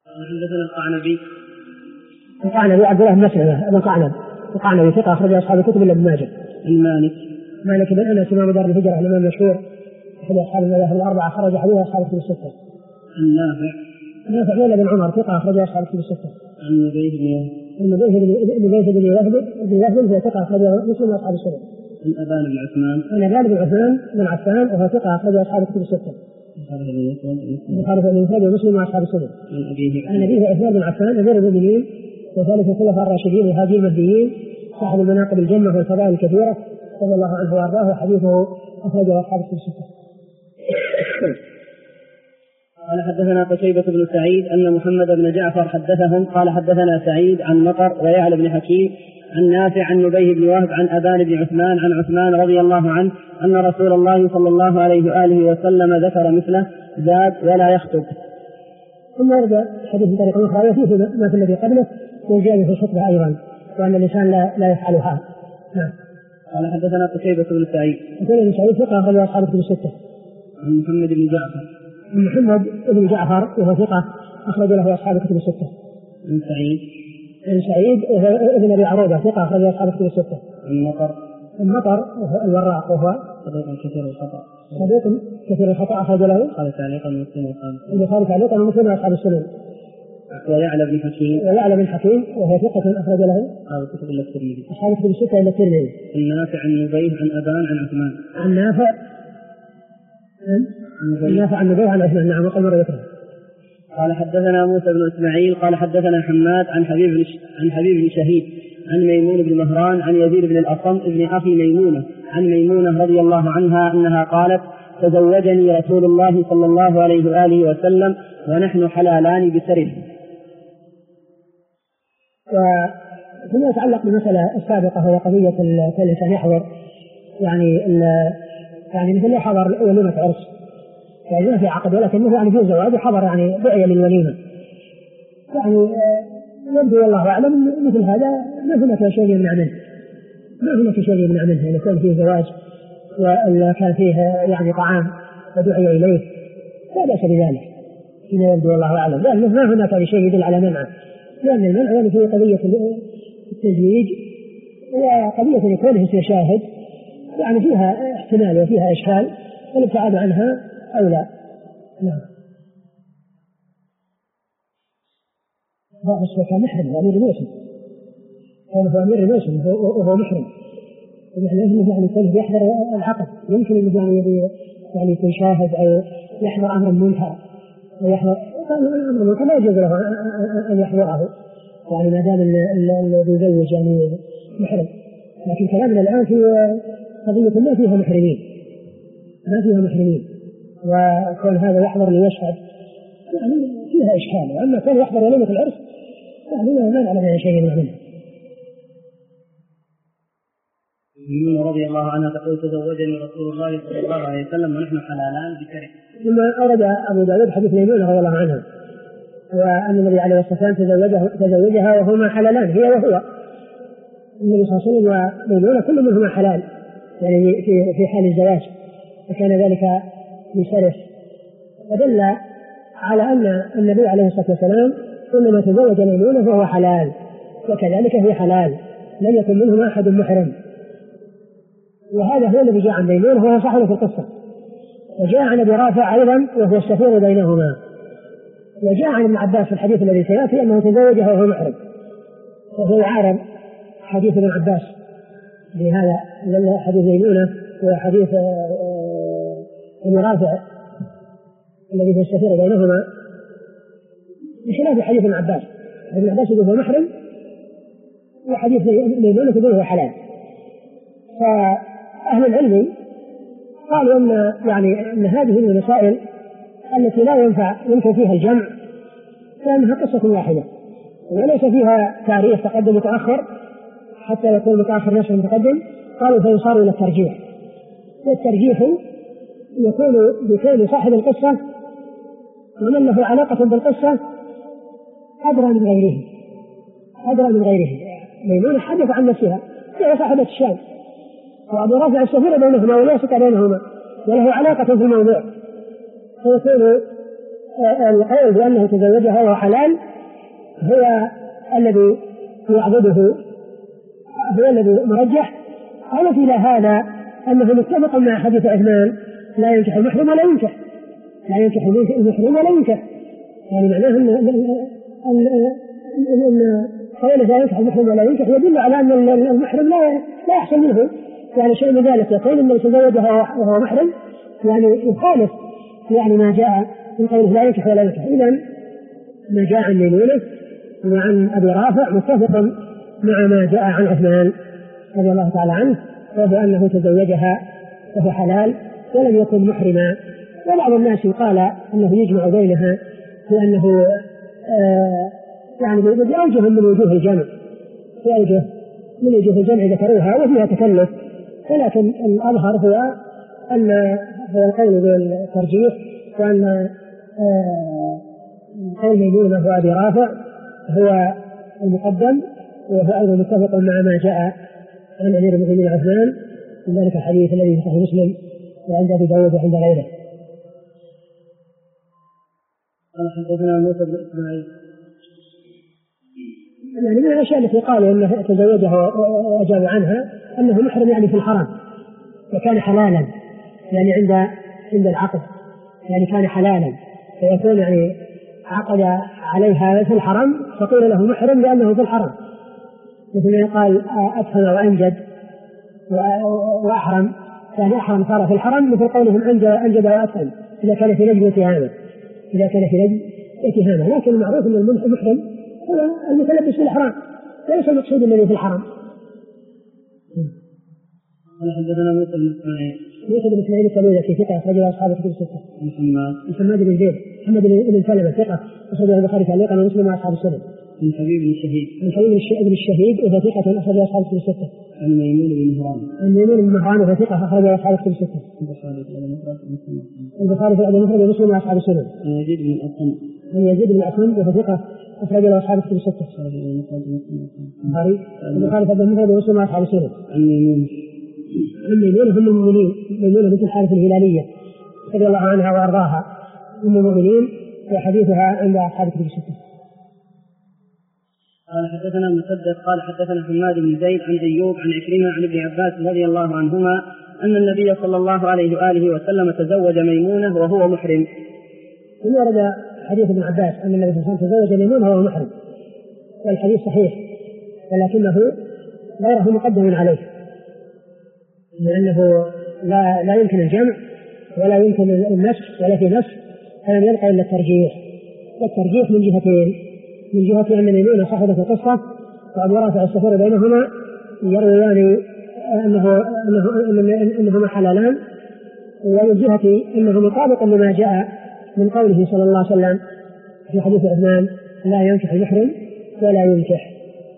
حدثنا القعنبي. القعنبي عبد الله بن مسلمة ابن قعنب القعنبي ثقة أخرج أصحاب الكتب إلا ابن ماجه. مالك بن أنس إمام دار الهجرة الإمام المشهور أحد أصحاب المذاهب الأربعة خرج حديثه أصحاب الكتب الستة. نافع مولى بن عمر ثقة أخرج أصحاب الكتب الستة. عن نبيه بن وهب هو ثقة أخرج مسلم وأصحاب السنن. عن أبان بن عثمان. عن أبان بن عثمان بن عفان وهو ثقة أخرج أصحاب الكتب الستة. البخاري ومسلم وأصحاب السنن. عن أبيه عثمان بن عفان أمير المؤمنين وثالث الخلفاء الراشدين الهادي المهديين صاحب المناقب الجنة والفضائل الكثيرة رضي الله عنه وأرضاه وحديثه أخرجه أصحاب الكتب الستة. قال حدثنا قتيبة بن سعيد أن محمد بن جعفر حدثهم قال حدثنا سعيد عن مطر ويعلى بن حكيم عن نافع عن نبيه بن وهب عن أبان بن عثمان عن عثمان رضي الله عنه أن رسول الله صلى الله عليه وآله وسلم ذكر مثله زاد ولا يخطب. ثم ورد حديث طريق أخرى وفيه ما في الذي قبله وجاء في الخطبة أيضا وأن الإنسان لا يفعلها. قال حدثنا قتيبة بن سعيد. قتيبة بن سعيد ثقة أخرج أصحاب الكتب الستة. عن محمد بن جعفر. محمد بن جعفر وهو ثقة أخرج له أصحاب الكتب الستة. عن سعيد ابن أبي عروبة ثقة أخرج له أصحاب الكتب الستة. عن مطر الوراق وهو صديق كثير الخطأ. صديق كثير الخطأ أخرج له قال تعليقا مسلم البخاري تعليقا مسلم وأصحاب السنن. ويعلى بن حكيم وهو ثقة أخرج له أصحاب الكتب إلا الترمذي. أصحاب الكتب الستة إلا الترمذي. النافع عن نبيه عن أبان عن عثمان. النافع عن نبيه عن عثمان. نعم وقال مرة ذكره. قال حدثنا موسى بن إسماعيل قال حدثنا حماد عن حبيب بن شهيد عن ميمون بن مهران عن يزيد بن الأصم ابن أخي ميمونة عن ميمونة رضي الله عنها أنها قالت تزوجني رسول الله صلى الله عليه وآله وسلم ونحن حلالان بسره. وفيما يتعلق بالمسألة السابقة هو قضية الإنسان يحضر يعني مثل يحضر وليمة عرس يعني ما في عقد ولكنه يعني في زواج حضر يعني دعية للوليمة يعني يبدو والله أعلم مثل هذا ما هناك شيء يمنع منه إذا كان فيه زواج ولا كان فيه يعني طعام ودعي إليه لا بأس بذلك إذا يبدو والله أعلم لأنه ما هناك شيء يدل على منعه لأن المنع يعني في قضية التزويج وقضية يكون شاهد يعني فيها احتمال وفيها إشكال والابتعاد عنها أولى. نعم. بس كان محرم أمير الموسم كان أمير الموسم وهو محرم يعني يكون يحضر العقد يمكن أن يعني يكون شاهد أو يحضر أمر منكر أو يحضر أمر منكر لا يجوز له أن يحضره يعني ما دام الذي يزوج يعني محرم لكن كلامنا الآن في قضية ما فيها محرمين وكون هذا يحضر ليشهد يعني فيها إشكال وأما كان يحضر وليمة العرس يعني ما نعلم عن شيء منه. ميمونة رضي الله عنها تقول تزوجني رسول الله صلى الله عليه وسلم ونحن حلالان بكره. ثم أورد أبو داود حديث ميمونة رضي الله عنها وأن النبي عليه الصلاة والسلام تزوجها وهما حلالان هي وهو النبي صلى الله عليه وسلم وميمونة كل منهما حلال يعني في حال الزواج وكان ذلك بشرف ودل على أن النبي عليه الصلاة والسلام كلما تزوج ميمونة فهو حلال وكذلك هي حلال لم يكن منهما أحد محرم وهذا هو الذي جاء عن ميمونة وهو صاحب في القصة وجاء عن أبي رافع أيضا وهو السفير بينهما وجاء عن ابن عباس في الحديث الذي سيأتي أنه تزوجها وهو محرم وهو يعارض حديث ابن عباس بهذا حديث ميمونة وحديث ابن رافع الذي هو السفير بينهما بخلاف حديث ابن عباس يقول هو محرم وحديث ميمونة يقول هو حلال. فأهل العلم قالوا أن هذه المسائل التي لا يمكن فيها الجمع لأنها قصة واحدة وليس فيها تاريخ تقدم متأخر حتى يكون متأخر نفسه متقدم قالوا فيصار إلى الترجيح والترجيح يكون بكون صاحب القصة ومن له علاقة بالقصة أدرى من غيره ميمونة حدث عن نفسها هي صاحبة الشام وأبو رافع السفير بينهما ولا يسقط بينهما وله علاقة في الموضوع فيكون القول بأنه تزوجها وهو حلال هو الذي يعبده، هو الذي مرجح. أضف إلى هذا أنه متفق مع حديث عثمان لا ينكح المحرم ولا ينكح، لا ينكح المحرم ولا ينكح، يعني معناه أن قوله لا ينكح المحرم ولا ينكح يدل على أن المحرم لا يحصل منه يعني شيء من ذلك. يقول أنه تزوجها وهو محرم يعني يخالف يعني ما جاء من قوله لا ينكح ولا ينكح. إذن ما جاء عن ميمونة وعن أبي رافع متفق مع ما جاء عن عثمان رضي الله تعالى عنه، وهو أنه تزوجها وهو حلال ولم يكن محرما. وبعض الناس قال أنه يجمع بينها لأنه يعني بأوجه من وجوه الجمع، بأوجه من وجوه الجمع ذكروها وفيها تكلف، ولكن الأظهر هو أن هو القول بالترجيح، وأن قول ميمونة وأبي رافع هو المقدم، وهو أيضا متفق مع ما جاء عن أمير المؤمنين عثمان من ذلك الحديث الذي في صحيح مسلم وعند أبي داود وعند غيره. قال حدثنا موسى بن إسماعيل. يعني من الأشياء التي قالوا أنه تزوجها وأجاب عنها أنه محرم يعني في الحرم، وكان حلالا يعني عند العقد، يعني كان حلالا فيكون يعني عقد عليها في الحرم فقيل له محرم لأنه في الحرم، مثل ما قال أدخل وأنجد وأحرم، يعني أحرم صار في الحرم مثل قولهم أنجد وأدخل إذا كان في نجم اتهامه، إذا كان في نجم اتهامه. لكن المعروف أن المحرم هو المتلبس في الإحرام ليس المقصود الذي في الحرم. قال حدثنا موسى بن إسماعيل. موسى بن إسماعيل الكليلة في ثقة أخرجه أصحاب الكتب الستة. محمد بن زيد، محمد بن سلمة ثقة أخرجه البخاري تعليقا ومسلم وأصحاب السنن. من حبيب بن الشهيد. من حبيب بن الشهيد وهو ثقة أخرجه أصحاب الكتب الستة. عن ميمون بن مهران. عن ميمون بن مهران وهو ثقة أخرجه أصحاب الكتب الستة. البخاري في الأدب المفرد ومسلم وأصحاب السنن. عن يزيد بن الأصم. عن يزيد بن الأصم وهو ثقة أخرجه أصحاب الكتب الستة. البخاري في الأدب المفرد ومسلم وأصحاب السنن. عن ميمون. عن ميمونة أم المؤمنين، ميمونة بنت الحارث الهلالية رضي الله عنها وأرضاها، أم المؤمنين، وحديثها عند أصحاب الكتب الستة. قال حدثنا مسدد قال حدثنا حماد بن زيد عن أيوب عن عكرمة عن ابن عباس رضي الله عنهما أن النبي صلى الله عليه وآله وسلم تزوج ميمونة وهو محرم. ثم ورد حديث ابن عباس أن النبي صلى الله عليه وسلم تزوج ميمونة وهو محرم، والحديث صحيح ولكنه غيره مقدم عليه، لأنه لا يمكن الجمع ولا يمكن النسخ ولا في نسخ، فلم يلقى إلا الترجيح، والترجيح من جهتين: من جهة أن ميمونة صاحبة القصة وأبو رافع السفر بينهما يرويان أنهما حلالان، ومن جهة أنه مطابق لما جاء من قوله صلى الله عليه وسلم في حديث عثمان لا ينكح المحرم ولا ينكح.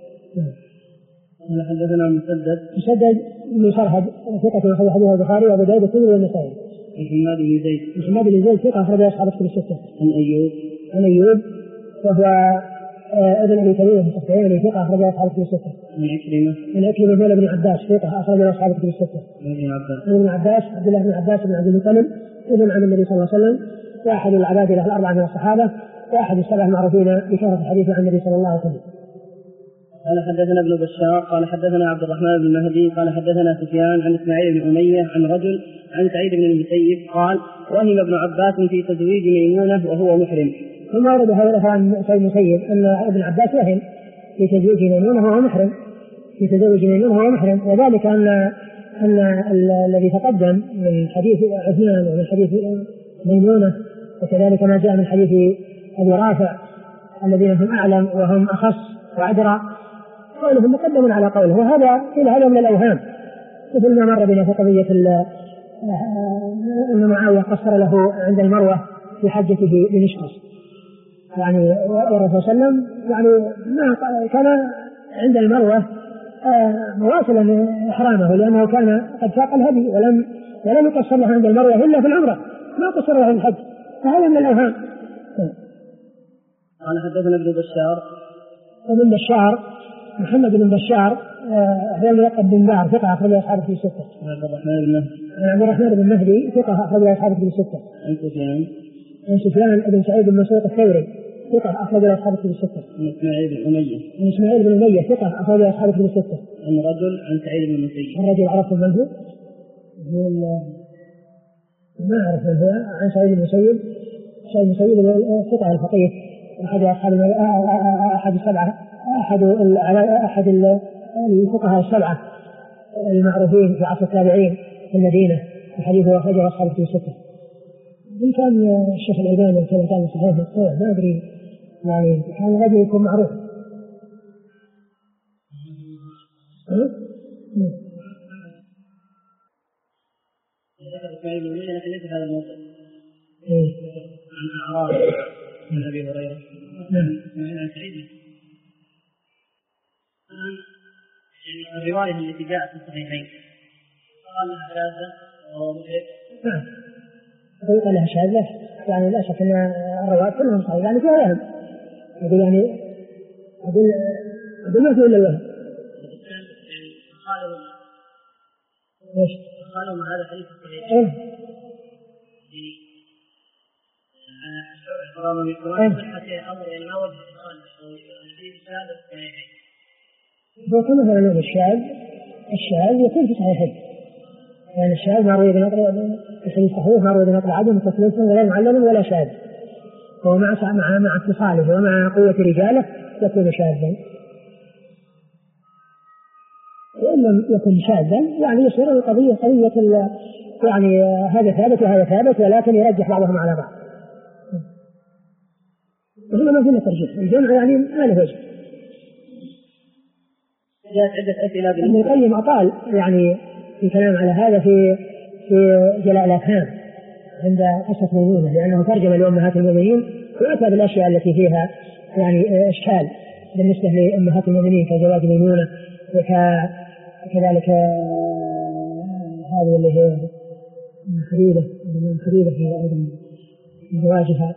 قال حدثنا مسدد بن صرهد ثقة أخرج حديث البخاري وأبو داود والترمذي والنسائي. محمد بن زيد ثقة أخرج أصحاب الكتب الستة. عن أيوب وهو ابن أبي تميمة في الصحيحين ثقة أخرج أصحاب الكتب الستة. عن عكرمة مولى بن عباس ثقة أخرج أصحاب الكتب الستة. عن ابن عباس عبد الله بن عباس بن عبد المطلب ابن عم النبي صلى الله عليه وسلم، وأحد العباد له الأربعة من الصحابة، وأحد السبع المعروفين بشهرة الحديث عن النبي صلى الله عليه وسلم. قال حدثنا ابن بشار قال حدثنا عبد الرحمن بن مهدي قال حدثنا سفيان عن إسماعيل بن أمية عن رجل عن سعيد بن المسيب قال وهم ابن عباس في تزويج ميمونة وهو محرم. ثم ورد هذا عن سعيد المسيب أن ابن عباس وهم في تزويج ميمونة وهو محرم، في تزوج ميمونة وهو محرم، وذلك أن الذي تقدم من حديث عثمان ومن حديث ميمونة وكذلك ما جاء من حديث أبي رافع الذين هم أعلم وهم أخص وأدرى قولهم مقدم على قوله، وهذا إلى هذا من الأوهام، مثل ما مر بنا في قضية أن معاوية قصر له عند المروة في حجته بمشقص، يعني والرسول صلى الله عليه وسلم يعني ما كان عند المروة مواصلا إحرامه لأنه كان قد ساق الهدي ولم يقصر له عند المروة إلا في العمرة، ما قصر له عند الحج، فهذا من الأوهام. قال حدثنا ابن بشار. ابن بشار محمد بن بشار هو الملقب بن بار ثقة أخرج أصحابه في الستة. عبد الرحمن بن مهدي ثقة أخرج أصحابه في الستة. عن سفيان بن سعيد بن مسروق الثوري ثقة أخرج له أصحاب الكتب الستة. عن إسماعيل بن أمية. عن إسماعيل بن أمية ثقة أخرج له أصحاب الكتب الستة. عن رجل عن سعيد بن المسيب. الرجل عرفت من هو؟ ما أعرف من هو. عن سعيد بن المسيب. سعيد بن المسيب ثقة الفقيه أحد أصحاب أحد السبعة أحد الفقهاء السبعة المعروفين في عصر التابعين في المدينة. الحديث أخرجه أصحاب الكتب الستة. إن كان الشيخ الألباني كان كان صحيح الصحيح ما أدري يعني كان رجل يكون معروف. ليس هذا الموضوع. عن أعراض من أبي هريرة. عن سعيد. الرواية التي جاءت في الصحيحين قال شاذة وهو مشرك. يقول لها شاذة يعني لا شك أن الرواة كلهم صحيح يعني فيها وهم. يقول يعني أقول ما في إلا الوهم. قالوا ما هذا حديث الصحيح. حرام بالقرآن صحة أمر الموت الحديث الشاذ الصحيحين. وكما الشاذ يكون في صحيحين. يعني الشاذ مروي بنقل الحديث صحيح مروي بنقل عدم تصنيف ولا معلم ولا شاذ. هو مع اتصاله ومع قوة رجاله يكون شاذا. وإن لم يكن شاذا يعني يصير القضية قضية يعني هذا ثابت وهذا ثابت ولكن يرجح بعضهم على بعض. وهنا ما فينا ترجيح الجمع يعني ما له وجه. جاءت عدة أسئلة ابن القيم أطال يعني في كلام على هذا في جلاء الأفهام عند قصة ميمونة لأنه ترجم لأمهات المؤمنين وأتى بالأشياء التي فيها يعني إشكال بالنسبة لأمهات المؤمنين كزواج ميمونة وكذلك هذه اللي هي خريبة في زواجها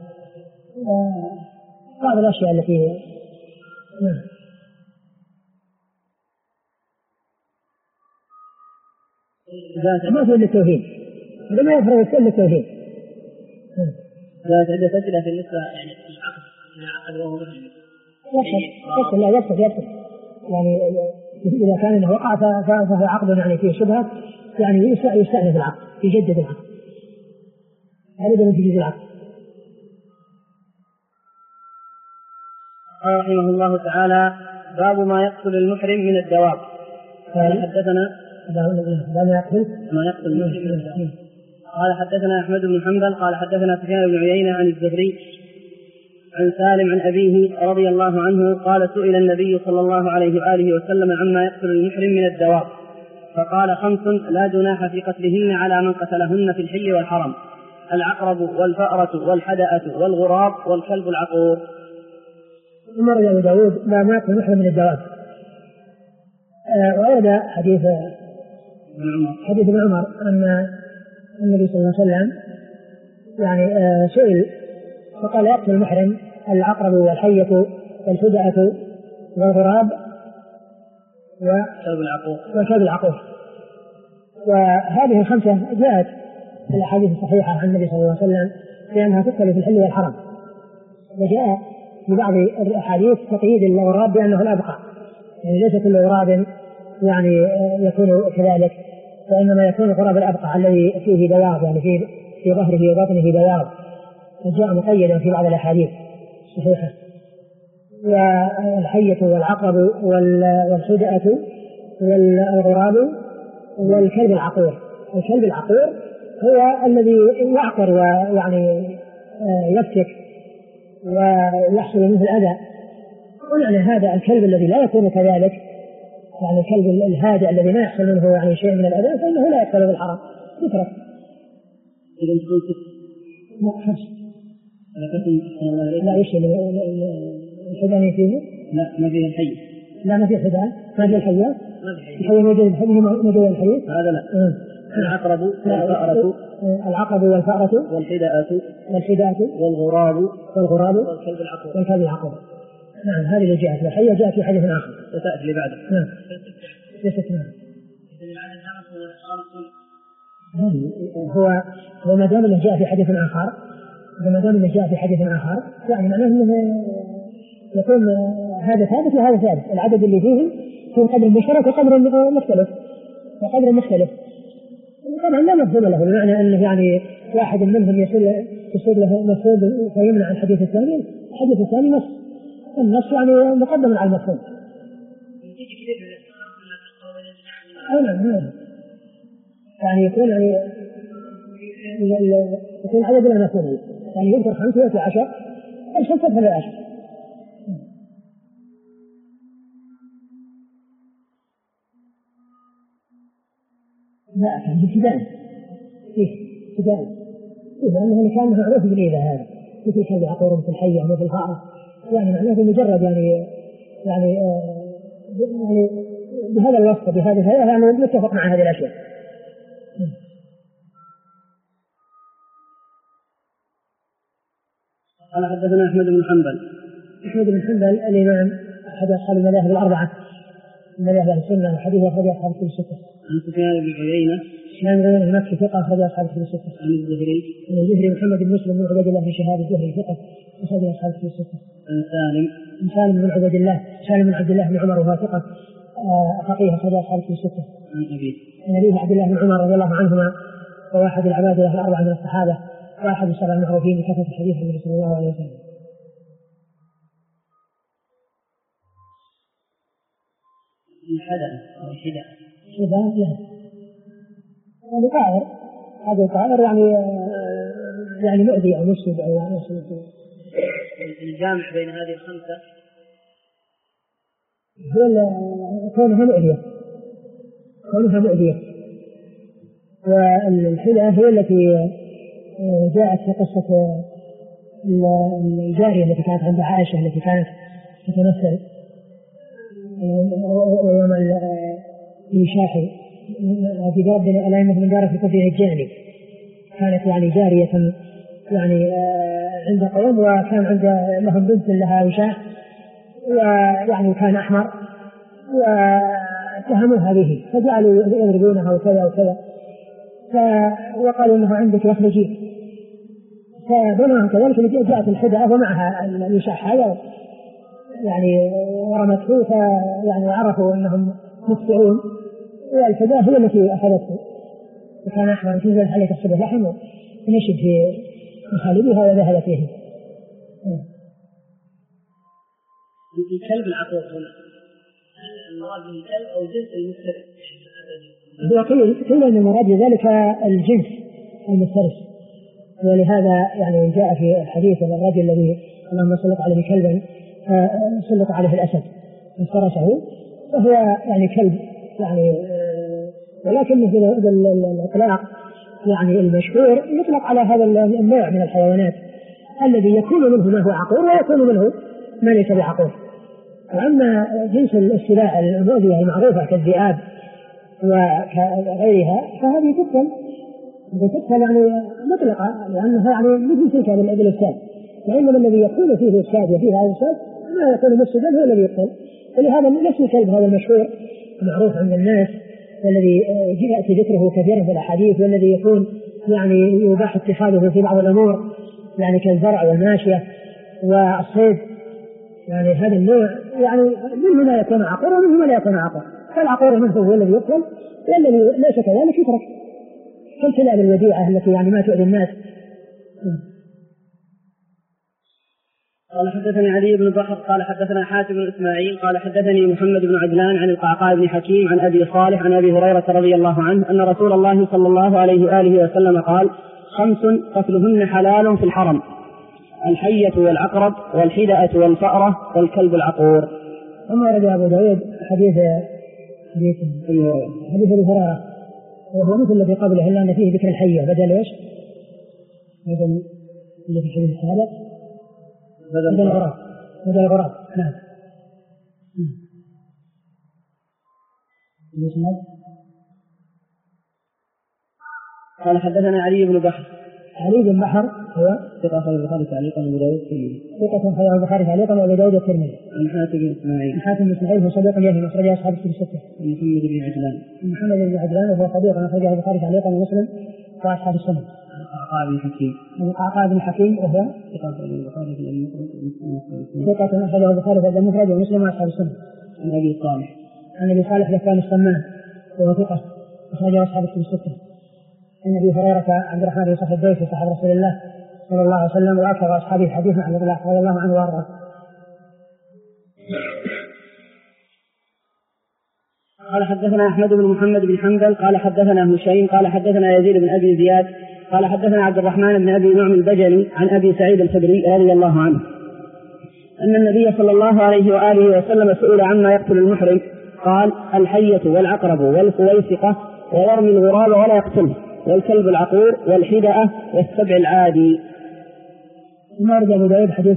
بعض الأشياء التي ما في إلا التوحيد هذا ما يفرق إلا التوحيد. جاءت عدة أسئلة في النسبة يعني العقد وهو يفصل لا يفصل يعني إذا كان إنه وقع فهو عقد يعني فيه شبهة يعني يستأنف العقد يجدد العقد هذا من تجديد العقد. رحمه الله تعالى باب ما يقتل المحرم من الدواب. قال حدثنا ما يقتل المحرم من الدواب. قال حدثنا أحمد بن حنبل قال حدثنا سفيان بن عيينة عن الزهري عن سالم عن أبيه رضي الله عنه قال سئل النبي صلى الله عليه وآله وسلم عما يقتل المحرم من الدواب فقال 5 لا جناح في قتلهن على من قتلهن في الحل والحرم: العقرب والفأرة والحدأة والغراب والكلب العقور. مر أبو داود ما يقتل المحرم من الدواب. وورد حديث ابن عمر أن النبي صلى الله عليه وسلم يعني سئل فقال يقتل المحرم العقرب والحية والفدأة والغراب والكلب العقور. وهذه الخمسة جاءت في الأحاديث الصحيحة عن النبي صلى الله عليه وسلم لأنها تقتل في الحل والحرم. وجاء في بعض الأحاديث تقييد الغراب بأنه الأبقى يعني ليس كل غراب يعني يكون كذلك وإنما يكون الغراب الأبقى الذي فيه بياض يعني في ظهره وبطنه بياض وجاء مقيدا في بعض الأحاديث الصحيحة. والحية والعقرب والحدأة والغراب والكلب العقور. الكلب العقور هو الذي يعقر ويعني يفتك ويحصل منه الأذى. ومعنى هذا الكلب الذي لا يكون كذلك يعني الكلب الهادئ الذي ما يحصل منه يعني شيء من الأذى فإنه لا يقتل بالحرام يترك. إذا تقول 6 لا يشيل الحدان فيه لا ما فيه الحي لا ما فيه حدان ما فيه الحيات الحي موجود الحي هذا لا العقرب والفأرة والحداءة والغراب والكلب العقور. نعم هذه اللي جاءت الحية جاءت في حديث آخر ستأتي بعده. نعم ليست هو ما دام انه جاء في حديث آخر فما دام جاء في حديث آخر يعني معناه أنه يكون هذا ثابت وهذا ثابت، العدد اللي فيه يكون قدر مشترك وقدر مختلف. طبعا لا مفهوم له، بمعنى أنه يعني واحد منهم يصير له مفهوم فيمنع الحديث الثاني. الحديث الثاني نص، النص يعني مقدم على المفهوم. يعني يكون يكون عدد لا مفهوم، يعني يذكر 5 ويأتي 10 الخمسة فلا 10. لا كان ابتداء لأنه كان معروف بالإيذاء هذا، مثل كلب عقور مثل حية مثل فأرة، يعني معناه مجرد يعني بهذا الوصف بهذه الهيئة يعني متفق مع هذه الأشياء. قال حدثنا أحمد بن حنبل الإمام أحد أصحاب المذاهب الأربعة من مذاهب أهل السنة، وحديث أخرج أصحاب الكتب الستة. عن سفيان بن عيينة المكي ثقة أخرج أصحاب الكتب الستة. عن الزهري محمد بن مسلم بن عبيد الله بن شهاب الزهري ثقة أخرج أصحاب الكتب الستة. عن سالم بن عبد الله بن عمر وهو ثقة فقيه أخرج أصحاب الكتب الستة. عن أبيه عبد الله بن عمر رضي الله عنهما، وواحد العبادة الأربعة من الصحابة، واحد السبع المعروفين بكثرة الحديث عن النبي صلى الله عليه وسلم. الحدث يعني قاعر، هذا القاعر يعني مؤذي أو مفسد أو يعني الجامع بين هذه الخمسة كونها مؤذية. والحدة هي التي جاءت في قصة الجارية التي كانت عند عائشة التي كانت تتمثل ويوم الإنشاح في ربنا ألا يمه من دار في كفره الجاني، كانت يعني جارية يعني عند قوم، وكان عند لهم بنت لها وشاح ويعني كان أحمر، واتهموها به فجعلوا يضربونها وكذا وكذا، وقالوا إنه عندك يخرجي، فبناهم كذلك. جاءت الحدعة ومعها الوشاح هذا يعني ورمته، فيعني عرفوا أنهم مخطئون، والحدعة هي التي أخذته، وكان أحمر تنزل عليه تحسب اللحم ونشد في مخالبها وذهب فيه. الكلب العقور هنا المراد من الكلب أو جنس المفترس؟ قيل أن المراد بذلك الجنس المفترس، ولهذا يعني جاء في الحديث أن الرجل الذي لما سلط عليه كلبا سلط عليه الأسد انفرسه، فهو يعني كلب يعني، ولكن في الإطلاق يعني المشهور يطلق على هذا النوع من الحيوانات الذي يكون منه ما هو عقور ويكون منه ما ليس بعقور. وأما جنس السباع المؤذية المعروفة كالذئاب وغيرها فهذه تدخل يعني مطلقة، لأنها يعني مثل تلك بالإفساد، وإنما الذي يكون فيه إفساد وفيه هذا الإفساد ما يكون مفسدا هو الذي يقتل. ولهذا نفس الكلب هذا المشهور معروف عند الناس، والذي يأتي ذكره كثيرا في الأحاديث، والذي يكون يعني يباح اتخاذه في بعض الأمور يعني كالزرع والماشية والصيد، يعني هذا النوع يعني منه ما يكون عقور ومنه ما لا يكون عقور، فالعقور منه هو الذي يقتل، والذي ليس كذلك يترك، كالكلاب الوديعة التي يعني ما تؤذي الناس. قال حدثني علي بن بحر قال حدثنا حاتم بن إسماعيل قال حدثني محمد بن عجلان عن القعقاع بن حكيم عن أبي صالح عن أبي هريرة رضي الله عنه أن رسول الله صلى الله عليه وآله وسلم قال: 5 قتلهن حلال في الحرم: الحية والعقرب والحدأة والفأرة والكلب العقور. ثم ورد أبو داود حديث أبي هريرة وهو مثل الذي قبله إلا أن فيه ذكر الحية بدل إيش؟ بدل اللي في الحديث السابق بدل الغراب. نعم. قال حدثنا علي بن بحر هو ثقة أخرج البخاري تعليقا وأبو داود الترمذي. ثقة أخرج البخاري تعليقا وأبو داود الترمذي. عن حاتم بن إسماعيل هو صديق يهم أخرج أصحاب الكتب الستة. محمد بن عجلان وهو صديق أخرج البخاري تعليقا ومسلم وأصحاب السنة. القعقاع بن حكيم. القعقاع بن حكيم وهو ثقة أخرجه البخاري في المفرد ومسلم وأصحاب السنة. عن أبي صالح. عن أبي صالح ذكوان السمان وهو ثقة أخرجه أصحاب الكتب الستة. عن أبي هريرة عبد الرحمن بن صخر الدوسي صاحب رسول الله صلى الله عليه وسلم وأكثر أصحابه حديثا عن رضي الله عنه وأرضاه. قال حدثنا أحمد بن محمد بن حنبل قال حدثنا هشيم قال حدثنا يزيد بن أبي زياد قال حدثنا عبد الرحمن بن أبي نعم البجلي عن أبي سعيد الخدري رضي الله عنه أن النبي صلى الله عليه وآله وسلم سئل عما يقتل المحرم قال الحية والعقرب والفويسقة ويرمي الغراب ولا يقتله والكلب العقور والحدأة والسبع العادي. ورد أبو داود حديث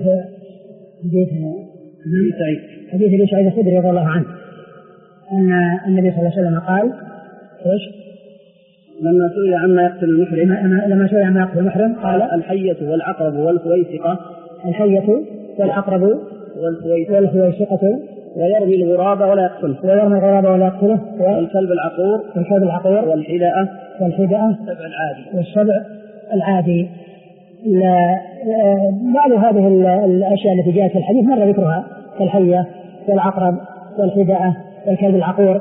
أبي سعيد الخدري رضي الله عنه أن النبي صلى الله عليه وسلم قال إيش؟ لما سئل عما يقتل المحرم قال الحية والعقرب والفويسقة والفويسقة ويرمي الغراب ولا يقتله والكلب العقور والحدأة والسبع العادي. بعض هذه الأشياء التي جاءت في الحديث مر ذكرها كالحية والعقرب والحدأة والكلب العقور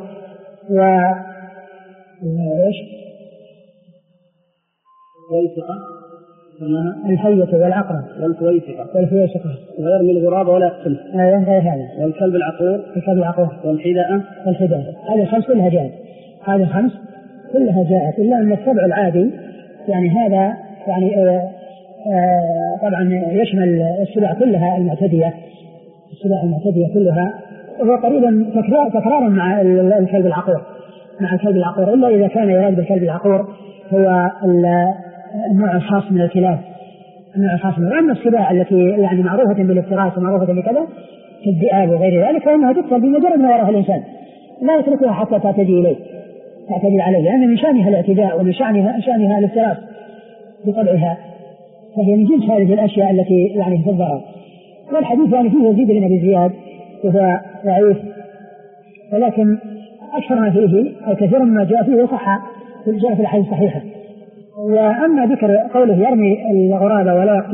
الحية والعقرب والفويسقة ويرمي الغراب ولا يقتله والكلب العقور والحدأة. هذه الخمس كلها جاءت إلا أن السبع العادي يعني هذا يعني طبعا يشمل السبع كلها المعتدية كلها وهو قريبا تكرارا مع الكلب العقور إلا إذا كان يراد بالكلب العقور هو النوع الخاص من الكلاب وأما السباع التي يعني معروفة بالافتراس ومعروفة بكذا كالذئاب وغير ذلك فإنها تقتل بمجرد ما يراها الإنسان لا يتركها حتى تعتدي عليه لأن من شأنها الاعتداء ومن شأنها الافتراس بطبعها فهي من جنس هذه الأشياء التي يعني في الضرر. والحديث يعني فيه يزيد بن أبي زياد وهو ضعيف ولكن أكثر ما فيه أو كثير مما جاء فيه صح جاء في الحديث صحيحة. وأما ذكر قوله يرمي الغراب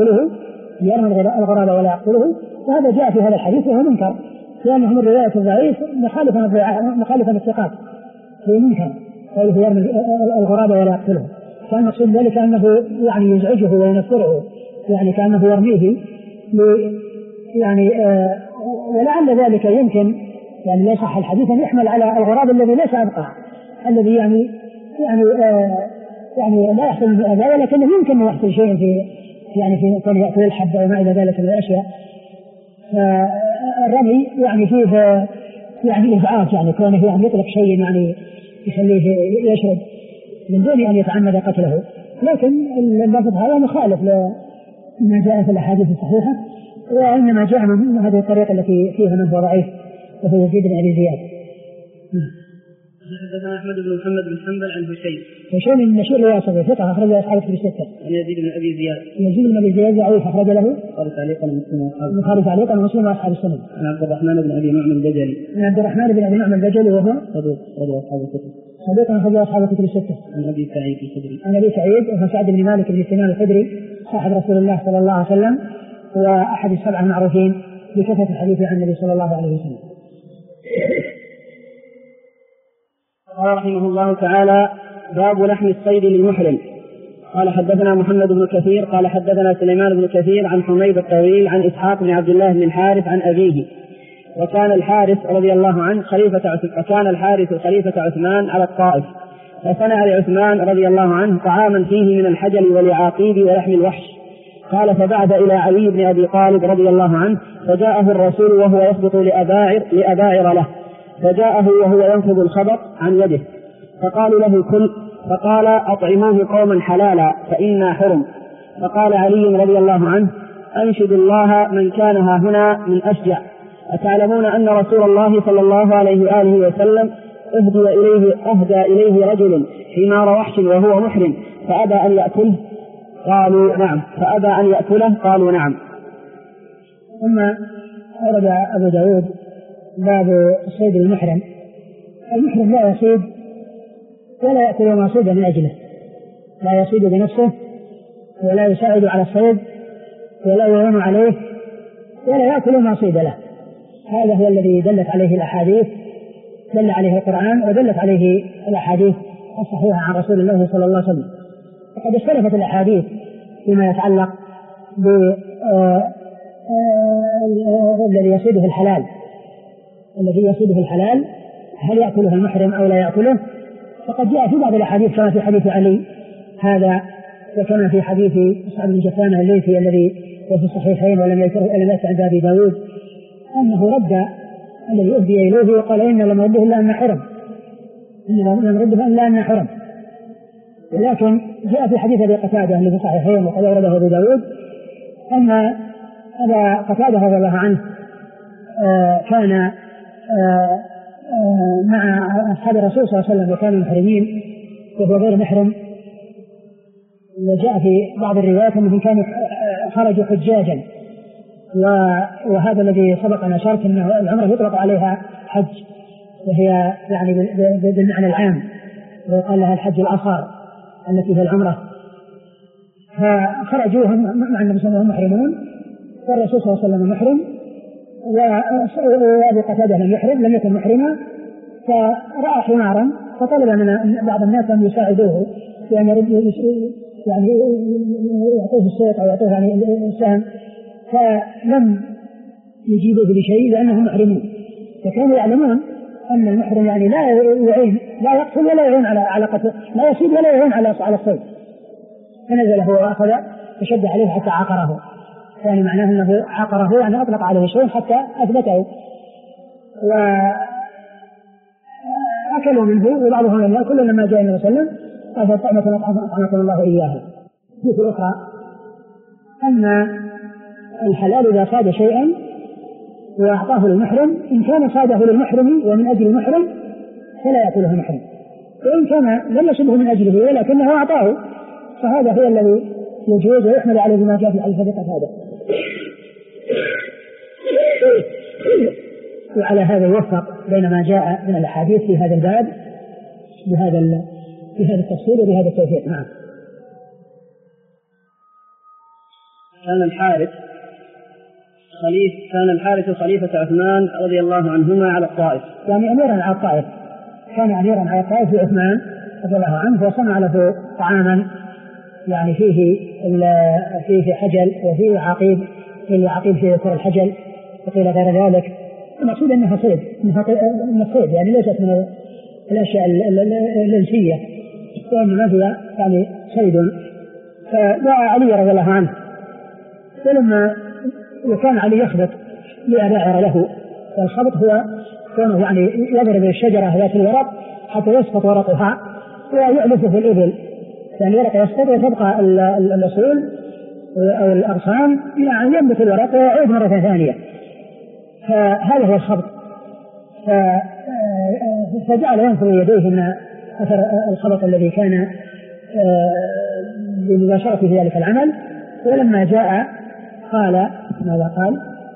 ولا يقتله فهذا جاء في هذا الحديث وهو منكر لأنه من رواية الضعيف مخالفا الثقات في منكر قوله يرمي الغراب ولا يقتله كان مقصود ذلك أنه يعني يزعجه وينفره يعني كأنه يرميه يعني ولعل ذلك يمكن يعني لا يصح الحديث أن يحمل على الغراب الذي ليس أبقى الذي يعني لا يحصل هذا ولكنه يمكن أن يحصل شيء في كون يأكل الحبة وما إلى ذلك من الأشياء. فالرمي يعني فيه يعني إزعاج يعني كونه يعني يطلق شيء يعني يخليه يشرب من دون أن يتعمد قتله لكن اللفظ هذا مخالف لما جاء في الأحاديث الصحيحة وإنما جاء من هذه الطريقة التي فيها من هو ضعيف وهو يزيد بن أبي زياد. حدثنا أحمد بن محمد بن حنبل عن هشيم النشير الواسطي ثقة أخرج أصحاب الكتب الستة. عن يزيد بن أبي زياد ضعيف أخرج له البخاري تعليقا ومسلم وأصحاب السنن. عن عبد الرحمن بن أبي نعم البجلي وهو صديق أخرج أصحاب الكتب الستة. عن أبي سعيد وهو سعد بن مالك بن سنان الخدري صاحب رسول الله صلى الله عليه وسلم وأحد السبعة المعروفين بكثرة الحديث عن النبي صلى الله عليه وسلم. قال رحمه الله تعالى باب لحم الصيد للمحرم. قال حدثنا محمد بن كثير قال حدثنا سليمان بن كثير عن حميد الطويل عن إسحاق بن عبد الله بن الحارث عن أبيه وكان الحارث رضي الله عنه خليفة عثمان على الطائف فصنع لعثمان رضي الله عنه طعاما فيه من الحجل والعقيد ولحم الوحش. قال فبعث إلى علي بن أبي طالب رضي الله عنه فجاءه الرسول وهو يخبط لأباعر له فجاءه وهو ينفض الخبط عن يده فقالوا له كل فقال أطعموه قوما حلالا فإنا حرم. فقال علي رضي الله عنه أنشد الله من كان ها هنا من أشجع أتعلمون أن رسول الله صلى الله عليه وآله وسلم أهدى إليه رجل حمار وحش وهو محرم فأبى أن يأكله قالوا نعم. ثم أورد أبو داود باب صيد المحرم لا يصيد ولا يأكل ما صيد من أجله لا يصيد بنفسه ولا يساعد على الصيد ولا يعين عليه ولا يأكل ما صيد له. هذا هو الذي دلت عليه الأحاديث، دل عليه القرآن ودلت عليه الأحاديث الصحيحة عن رسول الله صلى الله عليه وسلم. وقد اختلفت الأحاديث فيما يتعلق الذي يصيده الحلال، الذي يصيده الحلال هل يأكله المحرم أو لا يأكله؟ فقد جاء في بعض الأحاديث كما في حديث علي هذا، وكما في حديث أصحاب بن جثامة الليثي الذي هو في الصحيحين ولم يأتي عند أبي داود، أنه رد الذي أهدي إليه وقال إن لم يرده إلا أن حرم، إن لم يرده إلا أن حرم. لكن جاء في حديث أبي قتادة الذي في الصحيحين وقد أورده أبي داود أن أبا قتادة رضي الله عنه كان مع أصحاب الرسول صلى الله عليه وسلم وكانوا محرمين وهو غير محرم، وجاء في بعض الروايات أنهم كانوا خرجوا حجاجا، وهذا الذي سبق أن أشرت أنه العمرة يطلق عليها حج، وهي يعني بالمعنى العام، وقال لها الحج الأصغر التي هي العمرة. فخرجوا مع النبي صلى الله عليه وسلم محرمون، والرسول صلى الله عليه وسلم محرم، وأبو قتادة لم يحرم، لم يكن محرما، فرأى حمارا فطلب من بعض الناس أن يساعدوه بأن يعني يعطوه السيط أو يعطوه يعني السهم، فلم يجيبوه بشيء لأنهم محرمون، فكانوا يعلمون أن المحرم يعني لا يعين، لا يقتل ولا يعين على قتل، لا يصيد ولا يعين على الصيد. فنزل هو وأخذ فشد عليه حتى عقره، يعني معناه أنه عقره يعني أطلق عليه شيء حتى أثبته، وأكلوا منه وبعضهم لم يأكل لما جاء النبي صلى الله عليه وسلم قال أطعمكم الله إياها. في أخرى أن الحلال إذا صاد شيئا وأعطاه للمحرم، إن كان صاده للمحرم ومن أجل المحرم فلا يأكله المحرم، وإن كان لم يصده من أجله ولكنه أعطاه فهذا هو الذي يجوز ويحمل عليه ما جاء في حديث هذا. وعلى هذا يوفق بين ما جاء من الأحاديث في هذا الباب بهذا التفصيل وبهذا التوفيق. نعم. كان الحارث خليفة عثمان رضي الله عنهما على الطائف، يعني أميرا على الطائف، كان أميرا على الطائف في عثمان رضي الله عنه، وصنع له طعاما يعني فيه حجل وفيه عقيب، فيه كر الحجل وقيل غير ذلك. المقصود أنها صيد، يعني ليست من الأشياء الجنسية، وإنما هي يعني صيد. فجاء علي رضي الله عنه، ولما وكان علي يخبط لأباعر له، والخبط هو كونه يعني يضرب الشجرة ذات الورق حتى يسقط ورقها ويعلف في الإبل، يعني الورق يسقط وتبقى الأصول أو الأغصان يعني ينبت الورق ويعود مرة ثانية. فهذا هو الخبط. فجعل ينفض يديه من أثر الخبط الذي كان بمباشرة في ذلك العمل. ولما جاء قال ماذا قال؟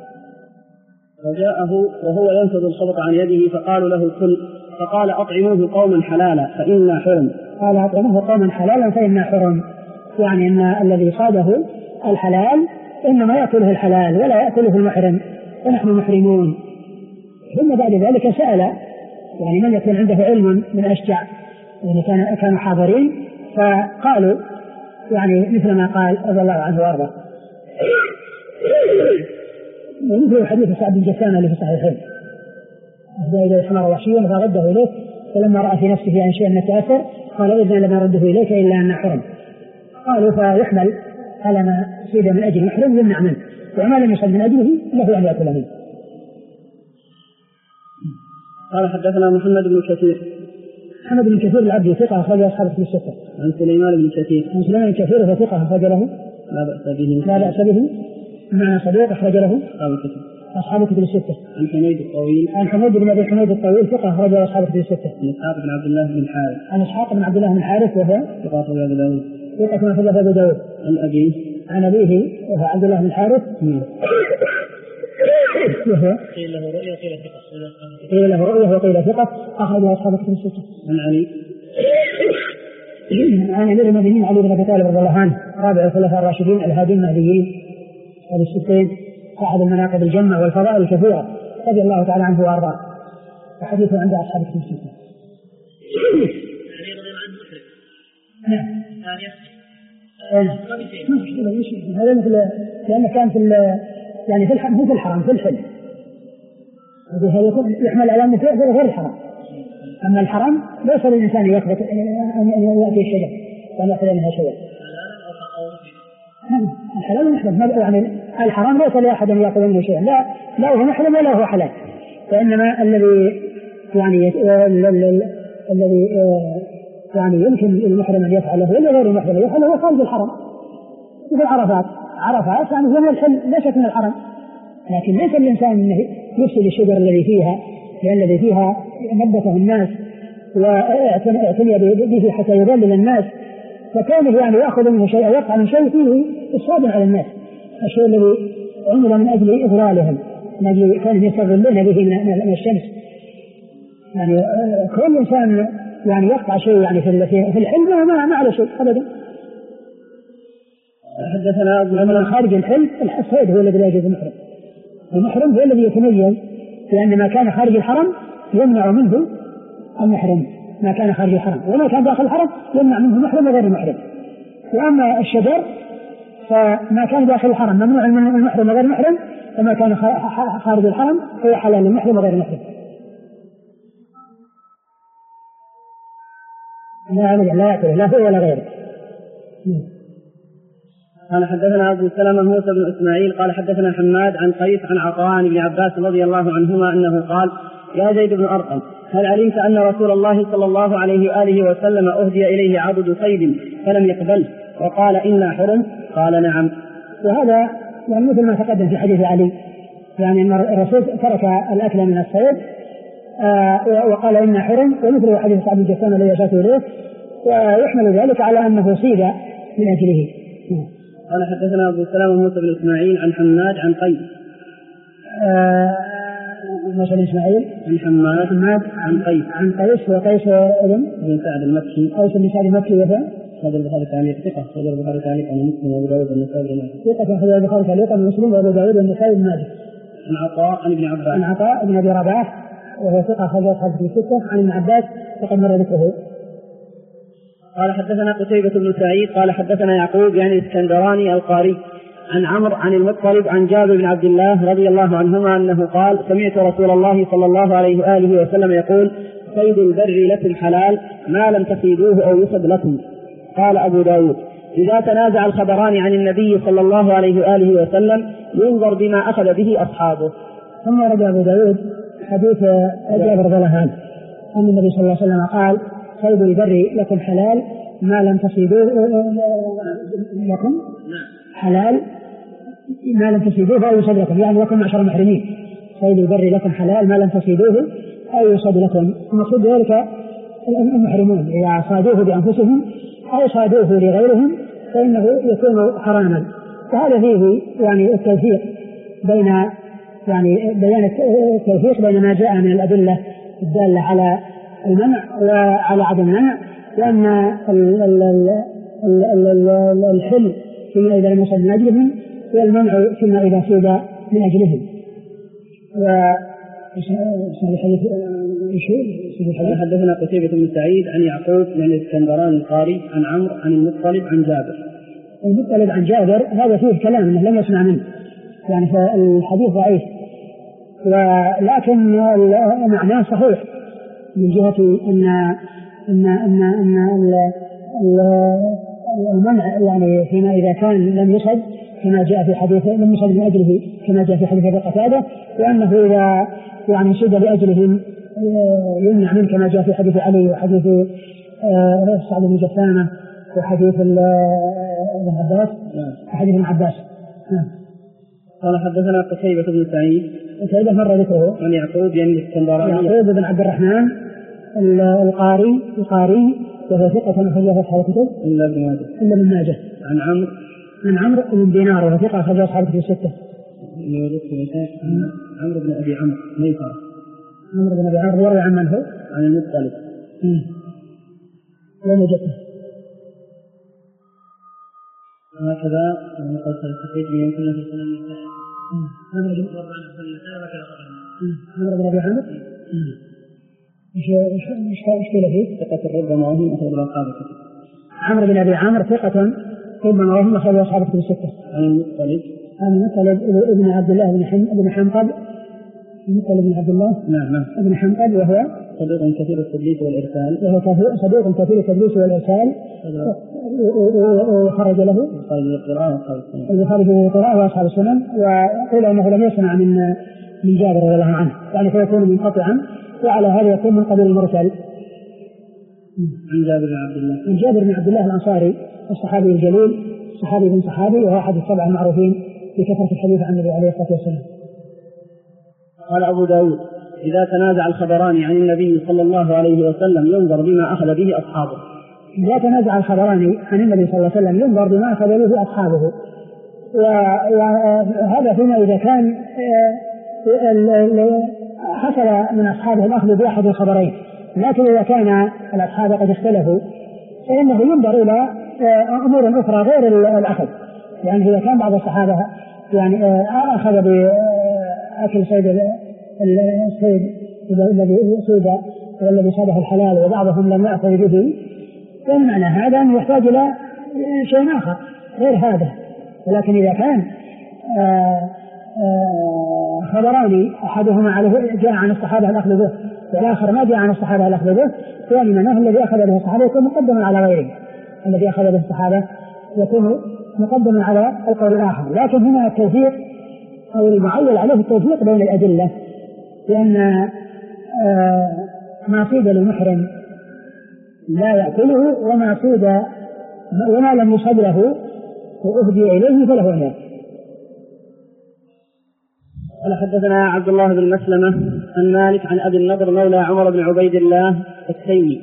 وجاءه وهو ينفض الخبط عن يده فقالوا له كل، فقال أطعموه قوما حلالا فإنا حرم. قال أطعموه قوما حلالا فإنا حرم، يعني أن الذي صاده الحلال إنما يأكله الحلال ولا يأكله المحرم، ونحن محرمون. ثم بعد ذلك سأل يعني من يكون عنده علم من أشجع، يعني كانوا حاضرين، فقالوا يعني مثل ما قال رضي الله عنه وارضاه، مثل حديث سعد بن جثامة اللي في الصحيحين، أهدى إليه حمار وحشيا فرده إليه، فلما رأى في نفسه أن شيئا نتأثر قال إذن لم يرده إليك إلا أن حرم. قالوا فيحمل على ما صيد من أجل محرم يمنع منه، وما لم يصل من أجله له أن يأكل منه. قال حدثنا محمد بن كثير العبدي ثقة أخرج أصحاب الكتب الستة. عن سليمان بن كثير ثقة أخرج له لا بأس به مع صديق أخرج له أصحاب الكتب الستة. عن حميد بن أبي حميد الطويل ثقة أخرج له أصحاب الكتب الستة. عن إسحاق بن عبد الله بن الحارث وهو ثقة أخرج له أبو داود. عن أبيه وهو عبد الله بن الحارث وهو قيل له رؤيا وقيل ثقة أخرج له أصحاب الكتب الستة. عن علي عن أمير المؤمنين علي بن أبي طالب رضي الله عنه رابع الخلفاء الراشدين الهادي المهديين الستين صاحب المناقب الجمة والفضائل الكثيرة رضي الله تعالى عنه وأرضاه وحديثه عند أصحاب الكتب الستة. هذا مثل لأنه كان في يعني في الحرم في الحرم في الحل هذا يحمل على أنه في غير الحرم. أما الحرم ليس للإنسان يثبت أن يأتي الشجر وأن يأخذ منها شيئا. الحلال محرم يعني الحرام ليس لأحد أن يأخذ منه شيئا لا هو محرم ولا هو حلال. فإنما الذي يعني الذي يعني يمكن المحرم أن يفعله ولا غير المحرم يفعله هو خارج الحرم. مثل عرفات يعني هو الحل ليست من الحرم، لكن ليس الإنسان أنه يفسد الشجر الذي فيها لأن الذي فيها نبته الناس واعتني به حتى يضلل الناس، فكانه يعني يأخذ منه شيء ويقع من شيء فيه إصابة على الناس، الشيء الذي عمل من أجل إضلالهم من أجل كانوا يستغلون به من الشمس. يعني كل إنسان يعني يقع شيء يعني في الحلم ما على شيء أبدا. حدثنا من خارج الحلم الصيد هو الذي لا يجوز المحرم. المحرم هو الذي يتميز لأن ما كان خارج الحرم يمنع منه المحرم، ما كان خارج الحرم، وما كان داخل الحرم يمنع منه محرم وغير المحرم. وأما الشجر فما كان داخل الحرم ممنوع من المحرم وغير المحرم، وما كان خارج الحرم هو حلال للمحرم وغير المحرم. لا يأكله لا هو ولا غيره. قال حدثنا أبو سلمة موسى بن إسماعيل قال حدثنا حماد عن قيس عن عطاء عن ابن عباس رضي الله عنهما أنه قال: يا زيد بن أرقم، هل علمت أن رسول الله صلى الله عليه وآله وسلم أهدي إليه عضد صيد فلم يقبله وقال إنا حرم؟ قال: نعم. وهذا يعني مثل ما تقدم في حديث علي، يعني أن الرسول ترك الأكل من الصيد وقال إنا حرم، ومثل حديث صعب الجسام الذي أشرت إليه، ويحمل ذلك على أنه صيد من أجله. قال حدثنا أبو سلمة موسى بن إسماعيل عن حماد عن قيس موسى بن إسماعيل عن حماد عن قيس وقيس بن سعد المكي قيس بن سعد المكي وفاء هذا البخاري تعليق ثقة، هذا البخاري تعليق عن مسلم وأبو داود والنسائي بن ماجه ثقة، هذا البخاري تعليق عن مسلم وأبو داود والنسائي بن ماجه عن عطاء عن ابن عباس عن عطاء بن أبي رباح وهو ثقة خرج أصحاب في الستة عن ابن عباس وقد مر ذكره. قال حدثنا قتيبة بن سعيد قال حدثنا يعقوب يعني الاسكندراني القاري عن عمرو عن المطلب عن جابر بن عبد الله رضي الله عنهما أنه قال: سمعت رسول الله صلى الله عليه وآله وسلم يقول: صيد البر لكم حلال ما لم تصيدوه أو يصد لكم. قال أبو داود: إذا تنازع الخبران عن النبي صلى الله عليه وآله وسلم ينظر بما أخذ به أصحابه. ثم رجع أبو داود حديث جابر رضي الله عنه أن النبي صلى الله عليه وسلم قال: صيد البر لكم حلال ما لم تصيدوه لكم حلال ما لم تصيدوه أو يصد لكم، يعني لكم معشر المحرمين صيد البر لكم حلال ما لم تصيدوه أو يصد لكم. المقصود ذلك المحرمون إذا صادوه بأنفسهم أو صادوه لغيرهم فإنه يكون حراما. وهذا فيه يعني التوفيق بين يعني بيان التوفيق بين ما جاء من الأدلة الدالة على المنع وعلى عدم المنع، لأن الحل فيما إذا لم يصد من أجلهم والمنع فيما إذا صيد من أجلهم. حدثنا قتيبة بن سعيد عن يعقوب عن الاسكندراني القاري عن عمرو عن المطلب عن جابر. المطلب عن جابر هذا فيه كلام انه لم يسمع منه، يعني فالحديث ضعيف، ولكن معناه صحيح من جهة أن المنع يعني فيما إذا كان لم يصد كما جاء في حديث لم يصد من أجله كما جاء في حديث أبي قتادة، وأنه إذا يعني صد لأجلهم يمنع منه كما جاء في حديث علي وحديث سعد بن جثامة وحديث ابن عباس وحديث ابن عباس. قال حدثنا قتيبة بن سعيد وكذا مر ذكره عن يعقوب يعني الاسكندراني يعقوب بن عبد الرحمن القاري وهو ثقة من أخرج أصحاب الكتب إلا ابن ماجه عن عمرو بن دينار وهو ثقة أخرج أصحاب الكتب الستة. عمرو بن أبي عمرو ميسر عمرو بن أبي عمرو يروي عن من هو؟ عن المطلب. وين وجدته؟ هكذا قد تستفيد من كل في سنة النساء. عمرو بن أبي عامر إيش قيل فيه؟ ثقة ربما وهم أخرج الأصحاب الكتب. عمرو بن أبي عامر ثقة ربما وهم أخرج أصحاب الكتب الستة. المطلب ابن عبد الله بن حنطب. المطلب بن عبد الله نعم ابن حنطب وهو صديق كثير التدليس والإرسال. وهو صديق كثير التدليس والإرسال. وخرج له البخاري في القراءة وأصحاب السنن. وقيل أنه لم يسمع من جابر رضي الله عنه، يعني فيكون منقطعا، وعلى هذا يكون من قبيل المرسل. عن جابر بن عبد الله. عن جابر بن عبد الله الأنصاري الصحابي الجليل، صحابي بن صحابي، وهو أحد السبعة المعروفين بكثرة الحديث عن النبي عليه الصلاة والسلام. قال أبو داود: إذا تنازع الخبران عن النبي صلى الله عليه وسلم ينظر بما أخذ به أصحابه. إذا تنازع الخبران عن النبي صلى الله عليه وسلم ينظر بما أخذ به أصحابه، وهذا فيما إذا كان حصل من أصحابه الأخذ بأحد الخبرين. لكن إذا كان الأصحاب قد اختلفوا فإنه ينظر إلى أمور أخرى غير الأخذ. يعني إذا كان بعض الصحابة يعني أخذ بأكل صيد الذي صيد والذي صاده الحلال، وبعضهم لم يأخذ به، فمعنى هذا أنه يحتاج إلى شيء آخر غير هذا. ولكن إذا كان خبران أحدهما جاء عن الصحابة الأخذ به والآخر ما جاء عن الصحابة الأخذ به، فإن معناه الذي أخذ به الصحابة يكون مقدما على غيره. الذي أخذ به الصحابة يكون مقدما على القول الآخر. لكن هنا التوفيق أو المعول عليه التوفيق بين الأدلة، لأن ما صيد للمحرم لا يأكله، وما لم يصد له وأهدي إليه فله أن يأكل. قال حدثنا عبد الله بن مسلمة عن مالك عن أبي النضر مولى عمر بن عبيد الله التيمي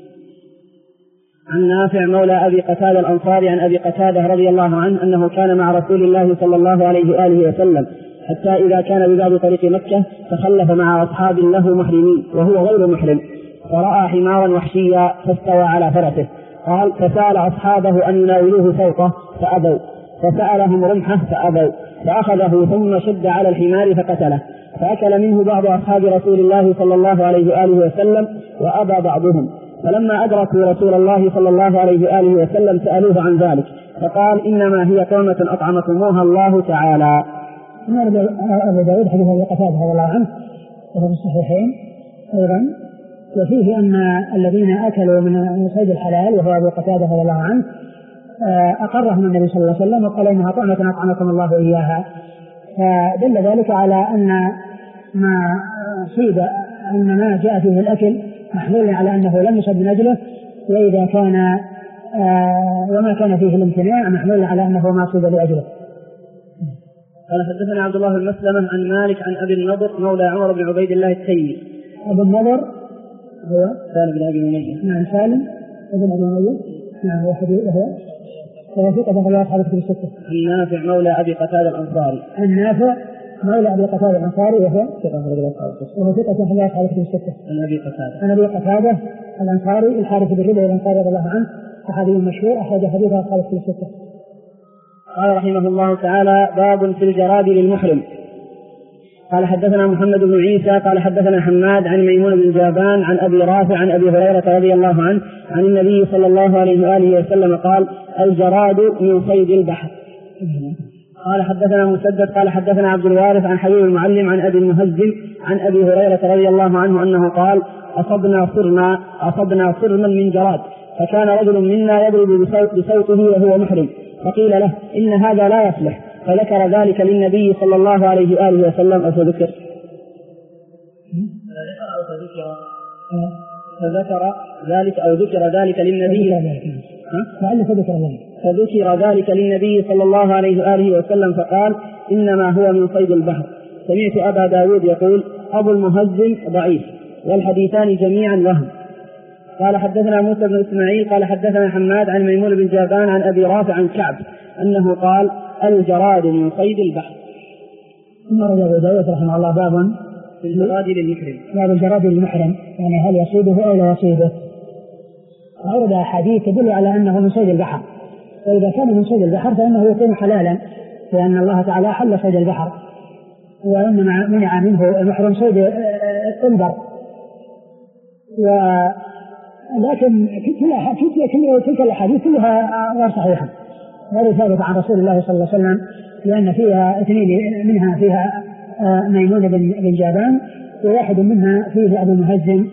عن نافع مولى أبي قتادة الأنصاري عن أبي قتادة رضي الله عنه أنه كان مع رسول الله صلى الله عليه وآله وسلم حتى إذا كان بباب طريق مكة تخلف مع أصحاب له محرمين وهو غير محرم، ورأى حمارا وحشيا فاستوى على فرسه. قال: فسأل أصحابه أن يناولوه سوقه فأبوا، فسألهم رمحه فأبوا، فأخذه ثم شد على الحمار فقتله، فأكل منه بعض أصحاب رسول الله صلى الله عليه وآله وسلم وأبى بعضهم. فلما أدركوا رسول الله صلى الله عليه وآله وسلم سألوه عن ذلك، فقال: إنما هي طعمة أطعمكموها الله تعالى. أبو داود حديث أبي قتادة رضي الله عنه وهو في الصحيحين أيضا، وفيه أن الذين أكلوا من صيد الحلال وهو أبو قتادة رضي الله عنه أقرهم النبي صلى الله عليه وسلم وقال: إنها طعمة أطعمكم الله إياها. فدل ذلك على أن ما صيد أن ما جاء فيه الأكل محمول على أنه لم يصب من أجله، وإذا كان وما كان فيه الامتناع محمول على أنه ما صيد لأجله. قال حدثنا عبد الله بن مسلمة عن مالك عن أبي النضر مولى عمر بن عبيد الله التيمي. أبو النضر هو سالم بن أبي أمية. نعم، سالم بن أبي أمية. نعم، وهو ثقة أخرج أصحاب الكتب الستة. عن نافع مولى أبي قتادة الأنصاري. عن نافع مولى أبي قتادة الأنصاري وهو ثقة أخرج أصحاب الكتب الستة. عن أبي قتادة الأنصاري الحارث بن ربيعة الأنصاري رضي الله عنه، صحابي مشهور أخرج حديث أصحاب الكتب الستة. قال رحمه الله تعالى: باب في الجراد للمحرم. قال حدثنا محمد بن عيسى قال حدثنا حماد عن ميمون بن جابان عن أبي رافع عن أبي هريرة رضي الله عنه عن النبي صلى الله عليه وآله وسلم قال: الجراد من صيد البحر. قال حدثنا مسدد قال حدثنا عبد الوارث عن حبيب المعلم عن أبي المهزم عن أبي هريرة رضي الله عنه أنه قال: أصبنا صرما من جراد، فكان رجل منا يضرب بصوته وهو محرم، فقيل له: إن هذا لا يصلح، فذكر ذلك للنبي صلى الله عليه وآله وسلم. فذكر ذلك للنبي فذكر ذلك للنبي صلى الله عليه وآله وسلم فقال: إنما هو من صيد البحر. سمعت أبا داود يقول: أبو المهزم ضعيف، والحديثان جميعا وهم. قال حدثنا موسى بن إسماعيل قال حدثنا حماد عن ميمون بن جابان عن أبي رافع عن كعب أنه قال: الجراد من صيد البحر. ثم رجع أبو داود رحمه الله باب في الجراد للمحرم. باب الجراد للمحرم، يعني هل يصيده أو لا يصيده. أورد أحاديث تدل على أنه من صيد البحر، وإذا كان من صيد البحر فإنه يكون حلالا، لأن الله تعالى أحل صيد البحر، وإنما منع منه المحرم صيد البر. لكن تلك الأحاديث كلها غير صحيحة، غير ثابتة عن رسول الله صلى الله عليه وسلم، لأن فيها اثنين منها فيها ميمون بن جابان، وواحد منها فيه أبو مهزم،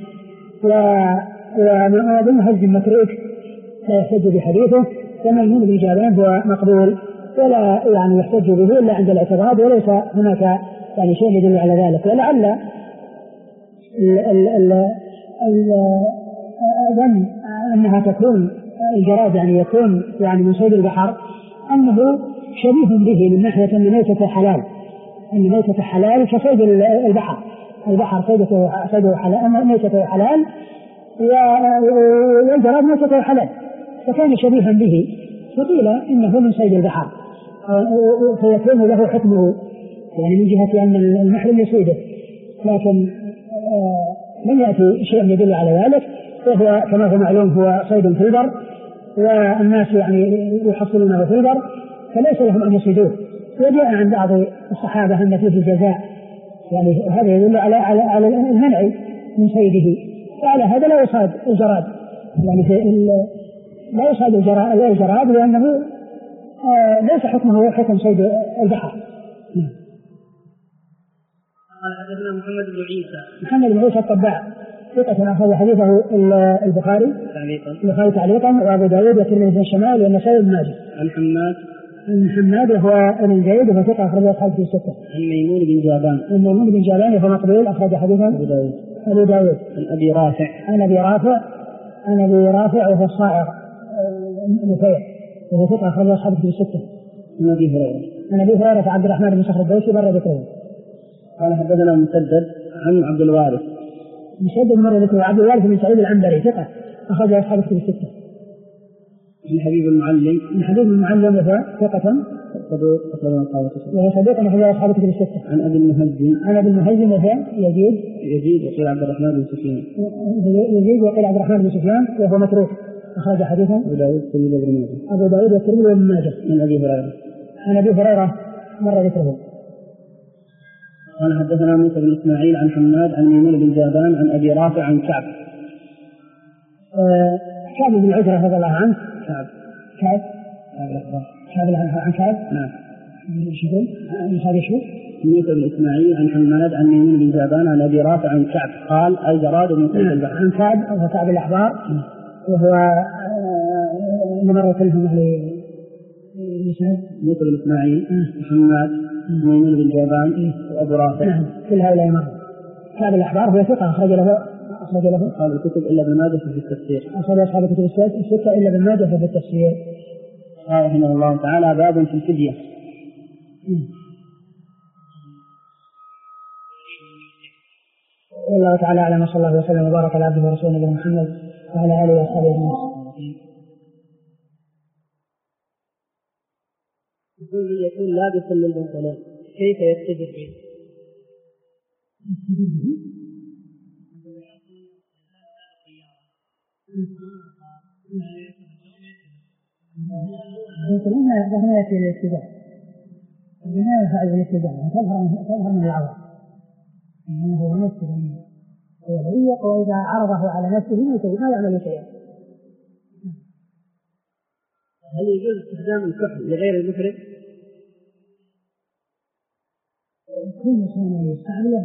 وأبو مهزم متروك لا يحتج بحديثه، وميمون بن جابان هو مقبول ولا يعني يحتج به إلا عند الاعتراض، وليس هناك يعني شيء يدل على ذلك. ولعل أظن أنها تكون الجراد يعني يكون يعني من صيد البحر أنه شبيه به من ناحية أن ميتته حلال، أن ميتته حلال كصيد البحر، البحر صيده حلال، ميتته حلال، والجراد ميتته حلال، فكان شبيها به، فقيل إنه من صيد البحر فيكون له حكمه يعني من جهة أن المحرم يصيده، لكن لم يأتي شيء يدل على ذلك، وهو كما هو معلوم هو صيد في البر، والناس يعني يحصلونه في البر فليس لهم أن يصيدوه. وجاء عن بعض الصحابة أن فيه الجزاء، يعني هذا يدل على المنع من صيده، وعلى هذا لا يصاد الجراد، يعني لا يصاد الجراد لأنه ليس حكمه حكم صيد البحر. قال حدثنا محمد بن عيسى الطباع ثقة أخرج حديثه البخاري تعليقا وأبو داود والترمذي في الشمال والنسائي بن ماجه. عن حماد وهو ابن زيد وهو ثقة أخرج أصحابه في الستة. عن ميمون بن جابان وهو مقبول أخرج حديثه أبو داود. عن أبي رافع وهو الصائغ نفيع وهو ثقة أخرج أصحابه في الستة. عن أبي هريرة عبد الرحمن بن صخر الدوسي بر ذكره. قال حدثنا مسدد عن عبد الوارث مر ذكره عبد الوارث بن سعيد العنبري ثقة أخرج أصحابه في الستة. عن حبيب المعلم وهو ثقة وهو صدوق أخرج أصحابه في الستة. عن أبي المهزم وهو يزيد وقيل عبد الرحمن بن سفيان وهو متروك أخرج حديثا أبو داود والترمذي وابن ماجه. عن أبي هريرة مر ذكره. قال حدثنا موسى بن إسماعيل عن حماد عن ميمون بن جابان عن أبي رافع عن كعب بن عجرة رضي الله عنه. كعب نعم. موسى بن إسماعيل عن حماد عن ميمون بن جابان عن أبي رافع عن كعب قال الجراد من صيد البحر. عن كعب وهو كعب الأحبار وهو مر كلهم أهل موسى بن إسماعيل محمد ميمون بن جابان وأبو رافع كل هؤلاء مرة. كعب الأحبار هو ثقة أخرج له أصحاب الكتب إلا ابن ماجه في التفسير. أخرج أصحاب الكتب الستة إلا ابن ماجه في التفسير. قال رحمه الله تعالى باب في الفدية. والله تعالى أعلم وصلى الله وسلم وبارك على عبده ورسوله نبينا محمد وعلى آله وأصحابه أجمعين. يكون لابسا للبنطلون كيف يتجه به؟ هنا يأتي الاتجاه، هنا يفعل الاتجاه تظهر من العورة، إنه هو نفسه وضيق، وإذا عرضه على نفسه ما يعمل شيئا. هل يجوز استخدام الكحل لغير المحرم؟ كل شيء يستعمله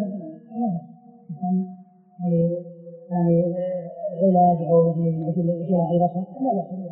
يعني علاج أو مثل جراحة البصر لا بأس به.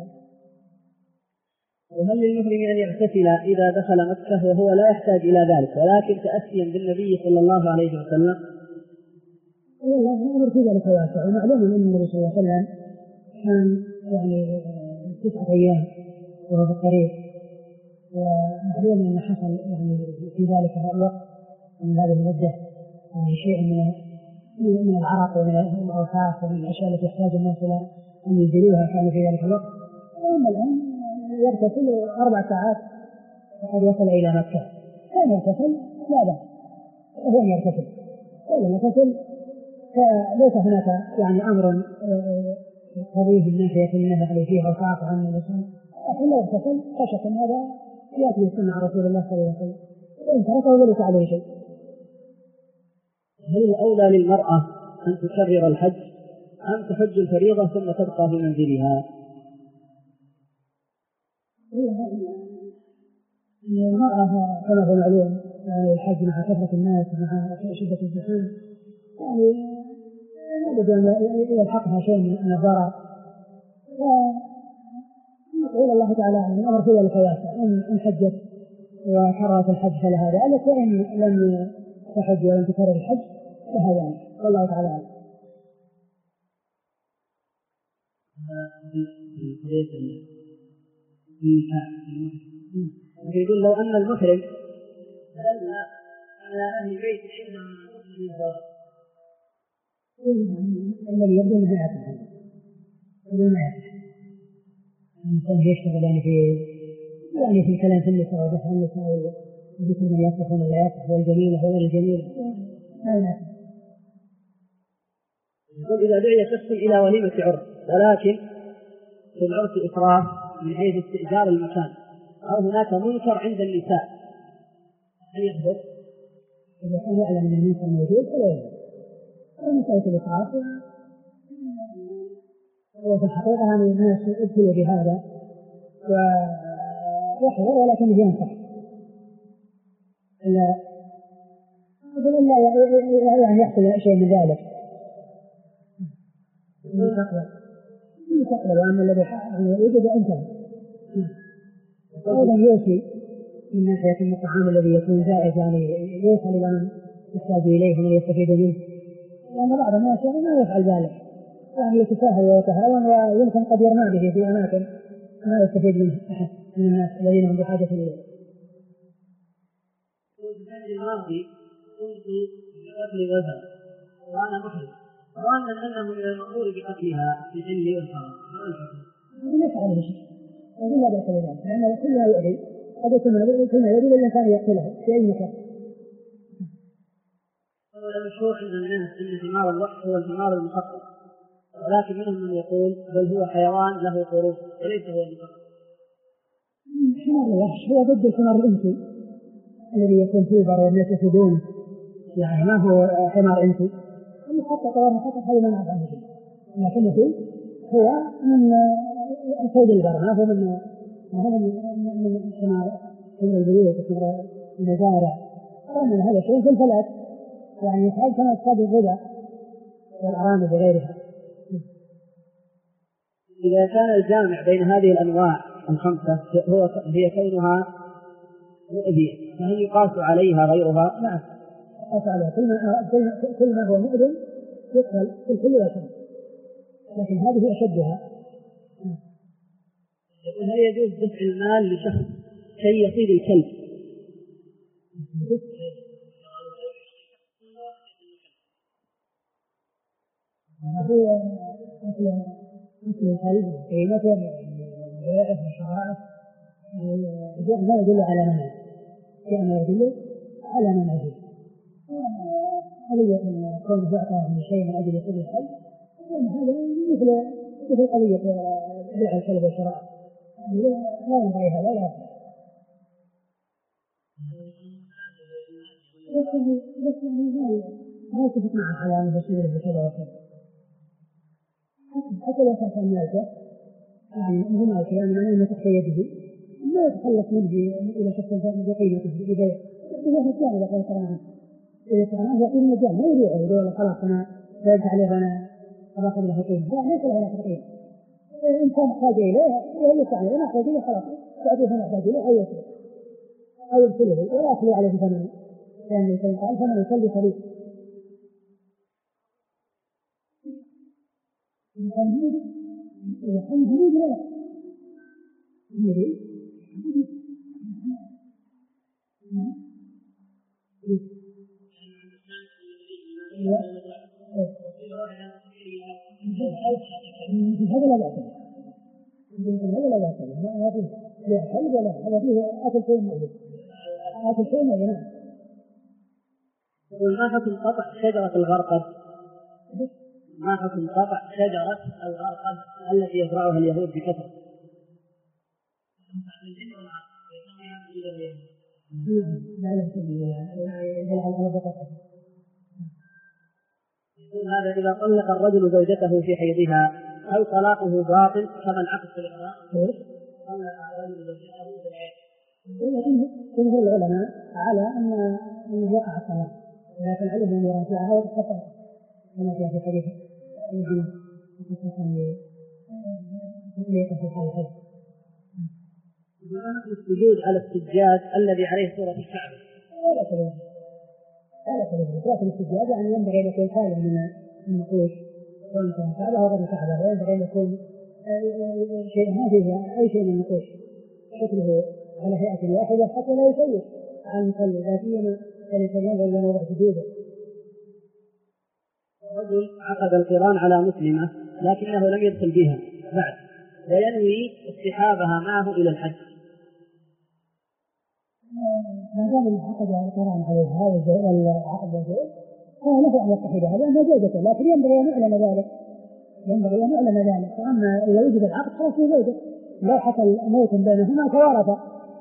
وهل للمحرم أن يغتسل إذا دخل مكة وهو لا يحتاج إلى ذلك ولكن تأسيا بالنبي صلى الله عليه وسلم؟ والله الأمر في ذلك واسع، ومعلوم أن النبي صلى الله عليه وسلم كان يعني 9 أيام وهو في الطريق، ومعلوم أن حصل يعني في ذلك الوقت ومن هذه المدة يعني شيء من العرق ومن الأوساخ ومن الأشياء التي يحتاج الناس إلى أن يزيلوها كانوا في ذلك الوقت. وأما الآن يغتسل 4 ساعات وقد وصل إلى مكة، كان يغتسل لا بأس، وهو يغتسل فليس هناك يعني أمر قضيه من ناحية أنه عليه فيه أوساخ عن الإنسان، لكن لو اغتسل خشية أن هذا يأتي السنة عن رسول الله صلى الله عليه وسلم، وإن تركه ليس عليه شيء. هل الأولى للمرأة أن تكرر الحج أم تحج الفريضة ثم تبقى في منزلها؟ المرأة كما هو معلوم الحج مع كثرة الناس مع شدة الزحام يعني لابد أن يلحقها شيء من الضرر، فنقول الله تعالى عن الأمر في ذلك واسع، إن حجت وكررت الحج فلها ذلك، وإن لم تحج ولم تكرر الحج فها ذلك، والله تعالى عنه. يقول لو أن المحرم دل على أهل بيت الذي يبدو أنه يعتقد الإنسان يشتغل يعني في الكلام في النساء ودفع النساء وذكر من يصف ومن لا يصف والجميل هو الجميل لا يعتقد. يقول إذا دعي شخص إلى وليمة عرس ولكن في العرس إسراف من حيث استئجار المكان أو هناك منكر عند النساء هل يحضر؟ إذا كان يعلم أن المنكر موجود فلا يحضر. ومسألة الإسراف وفي الحقيقة أن الناس ابتلوا بهذا ويحضر ولكنه ينصح لا يعني يحصل شيء من ذلك المستقبل وأما الذي يوجد انتهى. أيضا يوصي من ناحية الطعام الذي يكون زائد يعني يوصل إلى من يحتاج إليه ومن يستفيد منه، لأن بعض الناس ما يفعل ذلك يعني يتساهل ويتهاون ويمكن قد يرمى به في أماكن ما يستفيد منه أحد من الناس الذين هم بحاجة إليه. الماضي كنت بقتل غزة وأنا محرم وأن أنه من المأمور بقتلها في الحل والحرام ليس عليه شيء ولا بأس بذلك لأن كل ما يؤذي قد يكون كل ما يؤذي الإنسان يقتله في أي مكان. المشهور عند الناس أن حمار الوحش هو الحمار المخطط ولكن منهم من يقول بل هو حيوان له قروف وليس هو المخطط. حمار الوحش هو ضد الحمار الإنسي الذي يكون فيه بر والناس يفيدونه يعني ما هو حمار إنسي. المخطط والمخطط هذا ما نعرف عنه شيء لكنه هو من صيد البر ما هو من حمار البيوت وحمار المزارع. ومن هذا الشيء في الفلات يعني يفعل كما يصطاد الربا والأرانب وغيرها. إذا كان الجامع بين هذه الأنواع الخمسة هي كونها مؤذية فهل يقاس عليها غيرها؟ نعم يقاس عليها كل ما هو مؤذن يقبل في الكل وشيء لكن هذه أشدها. هل يجوز دفع المال لشخص كي يصيد الكلب؟ هو مثل الكلب قيمته ويعرف الشرائع ما يدل على منع كما يدل على منعه. قضية كون يعطى من شيء من أجل يصيد الكلب هذا مثل قضية بيع الكلب والشراء لا ينبغي هذا لا بس يعني ما يتفق مع حيوان بشير بكذا وكذا حتى لو كان مالك يعني هنا الكلام من أنه تحت يده ما يتخلص منه إلى شخص بقيمته ببيع إذا كان إذا كان عنه إذا كان عنه يقول مجال ما يبيعه يقول خلاص أنا لا يدفع لي أنا أخذ له قيمة لا ليس له علاقة قيمة إن كان محتاج إليه ويلف عليه أنا أحتاج إليه خلاص تعطيه أنا أحتاج إليه أو يرسله ولا أخلي عليه ثمنه لأن يكون قال ثمن الكلب خليل إذا كان حدود لا يريد هذا لا بأس هذا لا بأس ما فيه لا حلب ولا هذا فيه أكل شيء موجود أكل شيء موجود. ما حكم قطع شجرة الغرقد؟ ما حكم قطع شجرة الغرقد التي يزرعها اليهود بكثرة؟ هذا إذا طلق الرجل زوجته في حيضها أو طلاقه باطل فمن عقد في الإحرام طلق الرجل زوجته في الحيض. جمهور العلماء على أن وقع الطلاق ولكن عليه أن يراجعها ويتحقق كما جاء في حديث ابن عمر في الحيض. السجود على السجاد الذي عليه صورة الكعبة لا تلزم لكن السجاد يعني ينبغي أن يكون خالٍ من النقوش وانتهى الكعبة وغير الكعبة وينبغي أن يكون شيء ما فيه أي شيء من النقوش شكله على هيئة واحدة حتى لا يشوش عن المصلي لا سيما الإنسان ينظر إلى موضع سجوده. رجل عقد القران على مسلمة لكنه لم يدخل بها بعد وينوي اصطحابها معه إلى الحج. ما دام عقد القران عليها والعقد والزوج فله أن يصطحبها لأنها زوجته لكن ينبغي أن يعلم ذلك وأما إذا وجد العقد خلاص هي زوجته لو حصل موت بينهما توارثا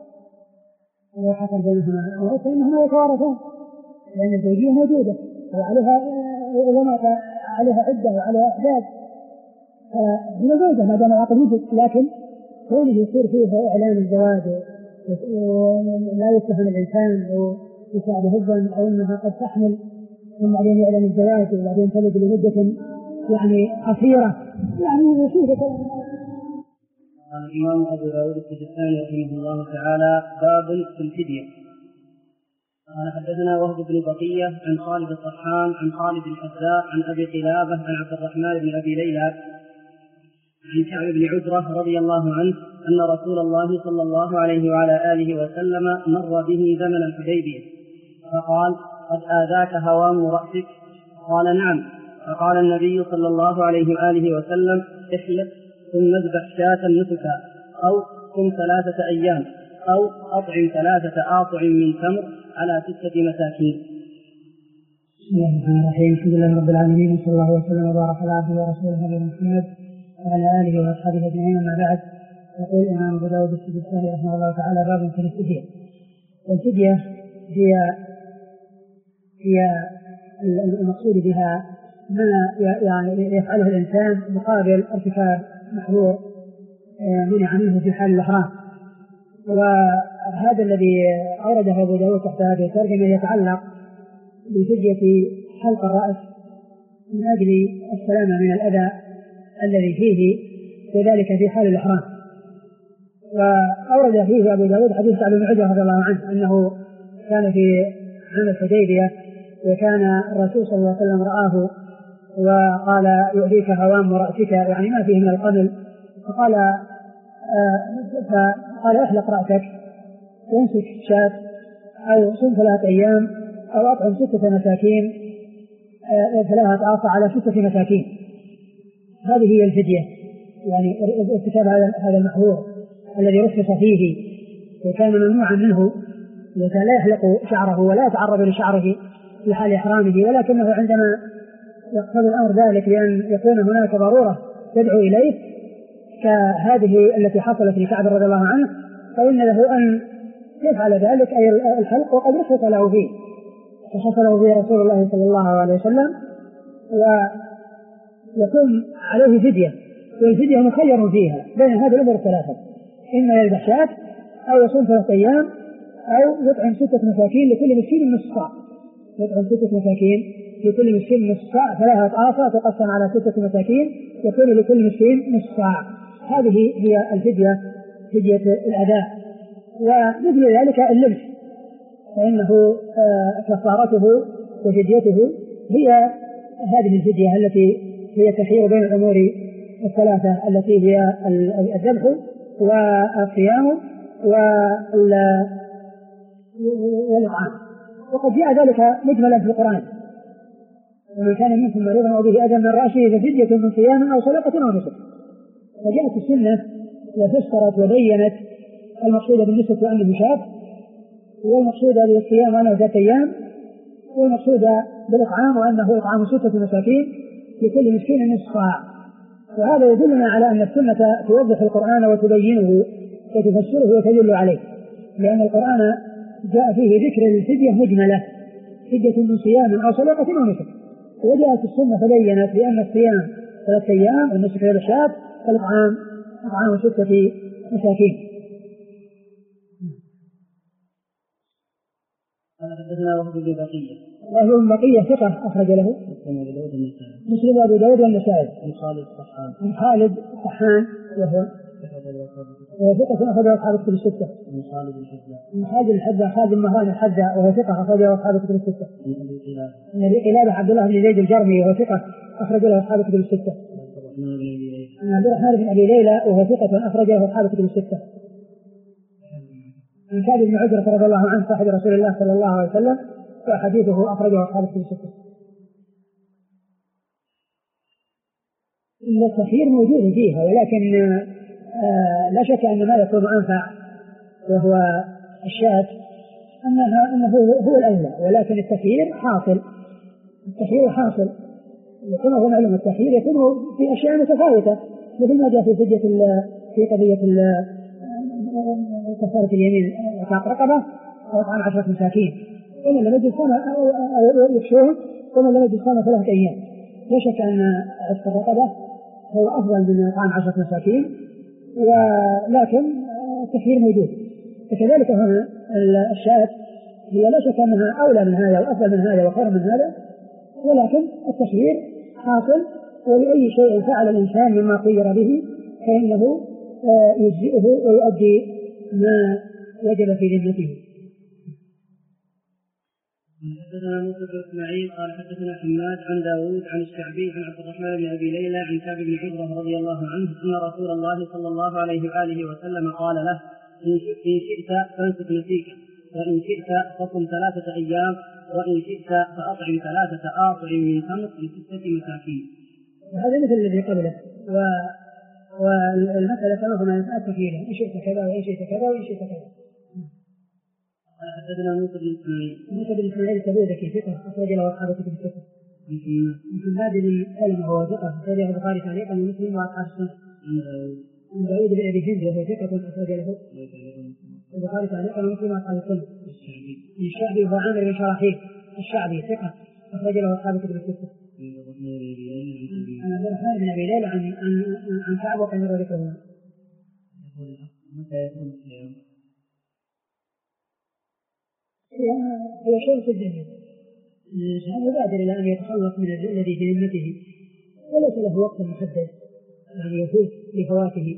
فإنهما يتوارثان لأن الزوجية موجودة وعليها إذا مات عليها عدة وعليها أحداث فهي زوجة ما دام العقد يوجد لكن كونه يصير فيه إعلان الزواج ولا يتهم الإنسان أو يساعده الظن أو أنها قد تحمل ثم بعدين يعلن الزواج وبعدين تلد لمدة يعني قصيرة يعني يصير قال الإمام أبو داود السجستاني رحمه الله تعالى باب في الفدية. قال حدثنا وهب بن بقية عن خالد الطحان عن خالد الحذاء عن أبي قلابة عن عبد الرحمن بن أبي ليلى عن كعب بن عجرة رضي الله عنه أن رسول الله صلى الله عليه وعلى آله وسلم مر به زمن الحديبية فقال قد آذاك هوام رأسك؟ قال نعم. فقال النبي صلى الله عليه وآله وسلم احلق ثم اذبح شاة نسكا أو صم 3 أيام أو أطعم 3 آصع من تمر على 6 مساكين. بسم الله الرحمن الرحيم. الحمد لله رب العالمين وصلى الله وسلم وبارك على عبده ورسوله نبينا محمد وعلى آله وأصحابه أجمعين. أما بعد يقول الإمام أبو داود السجستاني رحمه الله تعالى باب في الفدية. والفدية هي المقصود بها ما يعني يفعله الإنسان مقابل ارتكاب محظور منع منه في حال الإحرام. وهذا الذي أورده أبو داود تحت هذه الترجمة يتعلق بفدية حلق الرأس من أجل السلامة من الأذى الذي فيه وذلك في حال الإحرام. وأورد فيه أبو داود حديث كعب بن عجرة رضي الله عنه أنه كان في عام الحديبية وكان الرسول صلى الله عليه وسلم رآه وقال يؤذيك هوام رأسك يعني ما فيه من القبل فقال احلق رأسك وامسك شاة أو صم 3 أيام أو أطعم 6 مساكين 3 آصع على 6 مساكين. هذه هي الفدية يعني ارتكاب هذا المحظور الذي رخص فيه وكان ممنوعا منه وكان لا يحلق شعره ولا يتعرض لشعره في حال إحرامه ولكنه عندما يقتضي الأمر ذلك بأن يكون هناك ضرورة تدعو إليه كهذه التي حصلت لكعب رضي الله عنه فإن له أن يفعل ذلك أي الحلق وقد رخص له فيه رخص له فيه رسول الله صلى الله عليه وسلم ويكون عليه فدية والفدية مخير فيها بين هذه الأمور الثلاثة إما يذبح شاة أو يصوم 3 أيام أو يطعم 6 مساكين لكل مسكين نصف صاع يطعم 6 مساكين لكل مسكين نصف صاع 3 آصع تقسم على 6 مساكين يكون لكل مسكين نصف صاع. هذه هي الفدية فدية الأداء. ومثل ذلك اللبس فإنه كفارته وفديته هي هذه الفدية التي هي تخير بين الأمور الثلاثة التي هي الذبح والصيام والإطعام. وقد جاء ذلك مجملا في القرآن ومن كان منكم مريضا أو به أذى من رأسه ففدية من صيام أو صدقة أو نسك. وجاءت السنة وفسرت وبينت المقصود بالنسك وأنه شاة والمقصود بالصيام وأنه 3 أيام والمقصود بالإطعام وأنه إطعام 6 مساكين لكل مسكين نصف صاع. وهذا يدلنا على أن السنة توضح القرآن وتبينه وتفسره وتدل عليه، لأن القرآن جاء فيه ذكر الفدية مجملة، فدية من صيام أو صدقة أو نسك، وجاءت السنة فبينت بأن الصيام 3 أيام والنسك 3 شهور فالإطعام 6 مساكين. حدثنا وهب بن بقية وهب بن بقية ثقة أخرج له مسلم وأبو داود والنسائي. عن خالد الطحان وهو ثقة أخرج له أصحاب الكتب الستة. من خالد الحذاء خالد بن مهران الحذاء وهو ثقة أخرج له أصحاب الكتب الستة. من أبي قلابة عبد الله بن زيد الجرمي وهو ثقة أخرج له أصحاب الكتب الستة. من عبد الرحمن بن أبي ليلى وهو ثقة أخرج له أصحاب الكتب الستة. من كعب بن عجرة رضي الله عنه صاحب رسول الله صلى الله عليه وسلم وحديثه أخرجه أصحاب الكتب الستة. التخيير موجود فيها، ولكن لا شك أن ما يكون أنفع وهو الشاة أنه هو الأولى، ولكن التخيير حاصل يكون هو معلوم. التخيير يكون في أشياء متفاوتة مثل ما جاء في قضية كفارة اليمين إطلاق رقبة أو إطعام 10 مساكين، ومن لم يجد صام أو يكشوه، ومن لم يجد صام 3 أيام. لا شك أن عتق الرقبة هو أفضل من إطعام 10 مساكين، ولكن التخيير موجود. وكذلك هنا الشاة هي لا شك أنها أولى من هذا وأفضل من هذا وخير من هذا، ولكن التخيير حاصل، ولأي شيء فعل الإنسان مما خير به فإنه يجزئه ويؤدي ما وجب في ذمته. حدثنا موسى بن اسماعيل قال حدثنا حماد عن داود عن الشعبي عن عبد الرحمن بن ابي ليلى عن كعب بن عجرة رضي الله عنه ان رسول الله صلى الله عليه واله وسلم قال له: ان شئت فامسك نسيكا، وان شئت فصم 3 أيام، وان شئت فاطعم 3 آصع من تمر ل6 مساكين. وهذا مثل الذي قبله، والمسألة كما يتأتى فيها إن شئت كذا وإن شئت كذا وإن شئت كذا. حدثنا موسى بن إسماعيل التبوذكي ثقة أخرج له أصحاب الكتب الستة. من حماد بن سلمة وهو ثقة أخرجه البخاري تعليقا ومسلم وأصحاب السنة. من داود بن أبي هند وهو ثقة أخرج له البخاري تعليقا ومسلم وأصحاب السنة. من الشعبي وهو عامر بن شراحيل الشعبي ثقة أخرج له أصحاب الكتب الستة. عن عبد الرحمن بن أبي ليلى عن كعب وكان ذلكهما. هو شيء في الدنيا، الإنسان يبادر إلى أن يتخلص من الذي في ذمته وليس له وقت محدد يعني يفوت لفواته.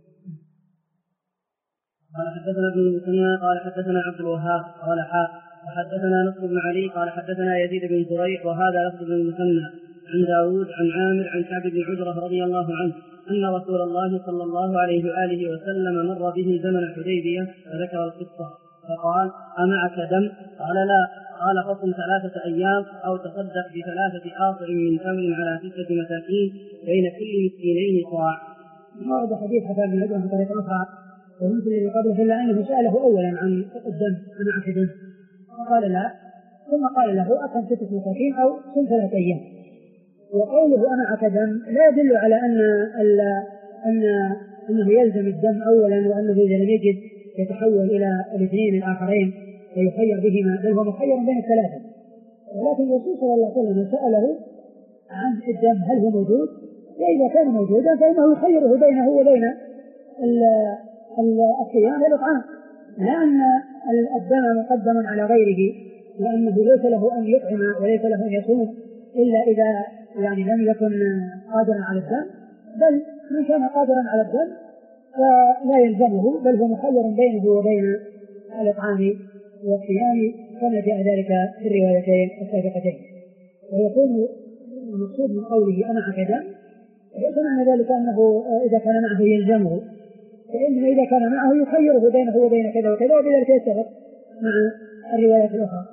قال حدثنا ابن المثنى قال حدثنا عبد الوهاب قال وحدثنا نصر بن علي قال حدثنا يزيد بن زريع وهذا لفظ بن المثنى عن داود عن عامر عن كعب بن عجرة رضي الله عنه أن رسول الله صلى الله عليه وآله وسلم مر به زمن حديبية فذكر القصة فقال: أمعك دم؟ قال: لا. قال: فصم 3 أيام أو تصدق ب3 آصع من تمر على 6 مساكين بين كل مسكينين صاع. ورد حديث حسن بن عجرة بطريقة أخرى ومثل الذي قبله إلا أنه سأله أولا عن الدم: أمعك دم؟ قال: لا. ثم قال له: أطعم 6 مساكين أو صم 3 أيام. وقوله أمعك دم لا يدل على أنه يلزم الدم أولا، وأنه إذا لم يجد يتحول إلى الاثنين الآخرين ويخير بهما، بل هو مخير بين الثلاثة. ولكن الرسول صلى الله عليه وسلم سأله عن الدم هل هو موجود، وإذا كان موجودا فإنه يخيره بينه وبين الصيام والإطعام، لأن الدم مقدم على غيره، لأنه ليس له أن يطعم وليس له أن يصوم إلا إذا يعني لم يكن قادرا على الدم، بل من كان قادرا على الدم فلا يلزمه، بل هو مخير بينه وبين الإطعام والصيام كما جاء ذلك في الروايتين السابقتين. ويكون المقصود من قوله أمعك دم ليس معنى ذلك أنه إذا كان معه يلزمه، فإنه إذا كان معه يخيره بينه وبين كذا وكذا، وبذلك يتفق مع الروايات الأخرى.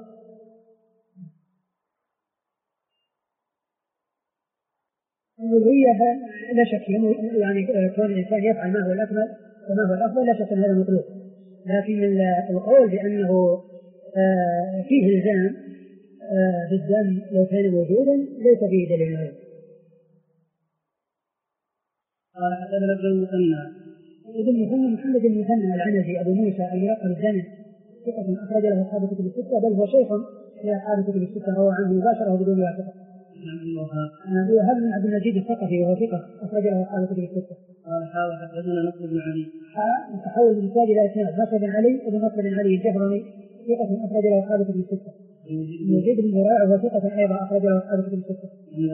الألوهية لا شك يعني كون الإنسان يفعل ما هو الأكمل وما هو الأفضل لا شك أن هذا مطلوب، لكن القول بأنه فيه الزام بالدم لو كان موجودا ليس فيه دليل. قال حدثنا ابن المثنى ابن مثنى محمد بن مثنى العنزي أبو موسى الملقب الزمن ثقة أخرج له أصحاب الكتب الستة، بل هو شيخ لأصحاب الكتب الستة، روى عنه مباشرة بدون واسطة. أبو وهاب بن عبد المجيد الثقفي وهو ثقة أخرج له أصحاب الكتب الستة. قال حدثنا نصر بن علي تحول بالإسناد إلى إسناد نصر بن علي ابن نصر بن علي الجهرمي ثقة أخرج له أصحاب الكتب الستة. يزيد بن زريع وهو ثقة أيضا أخرج له أصحاب الكتب الستة.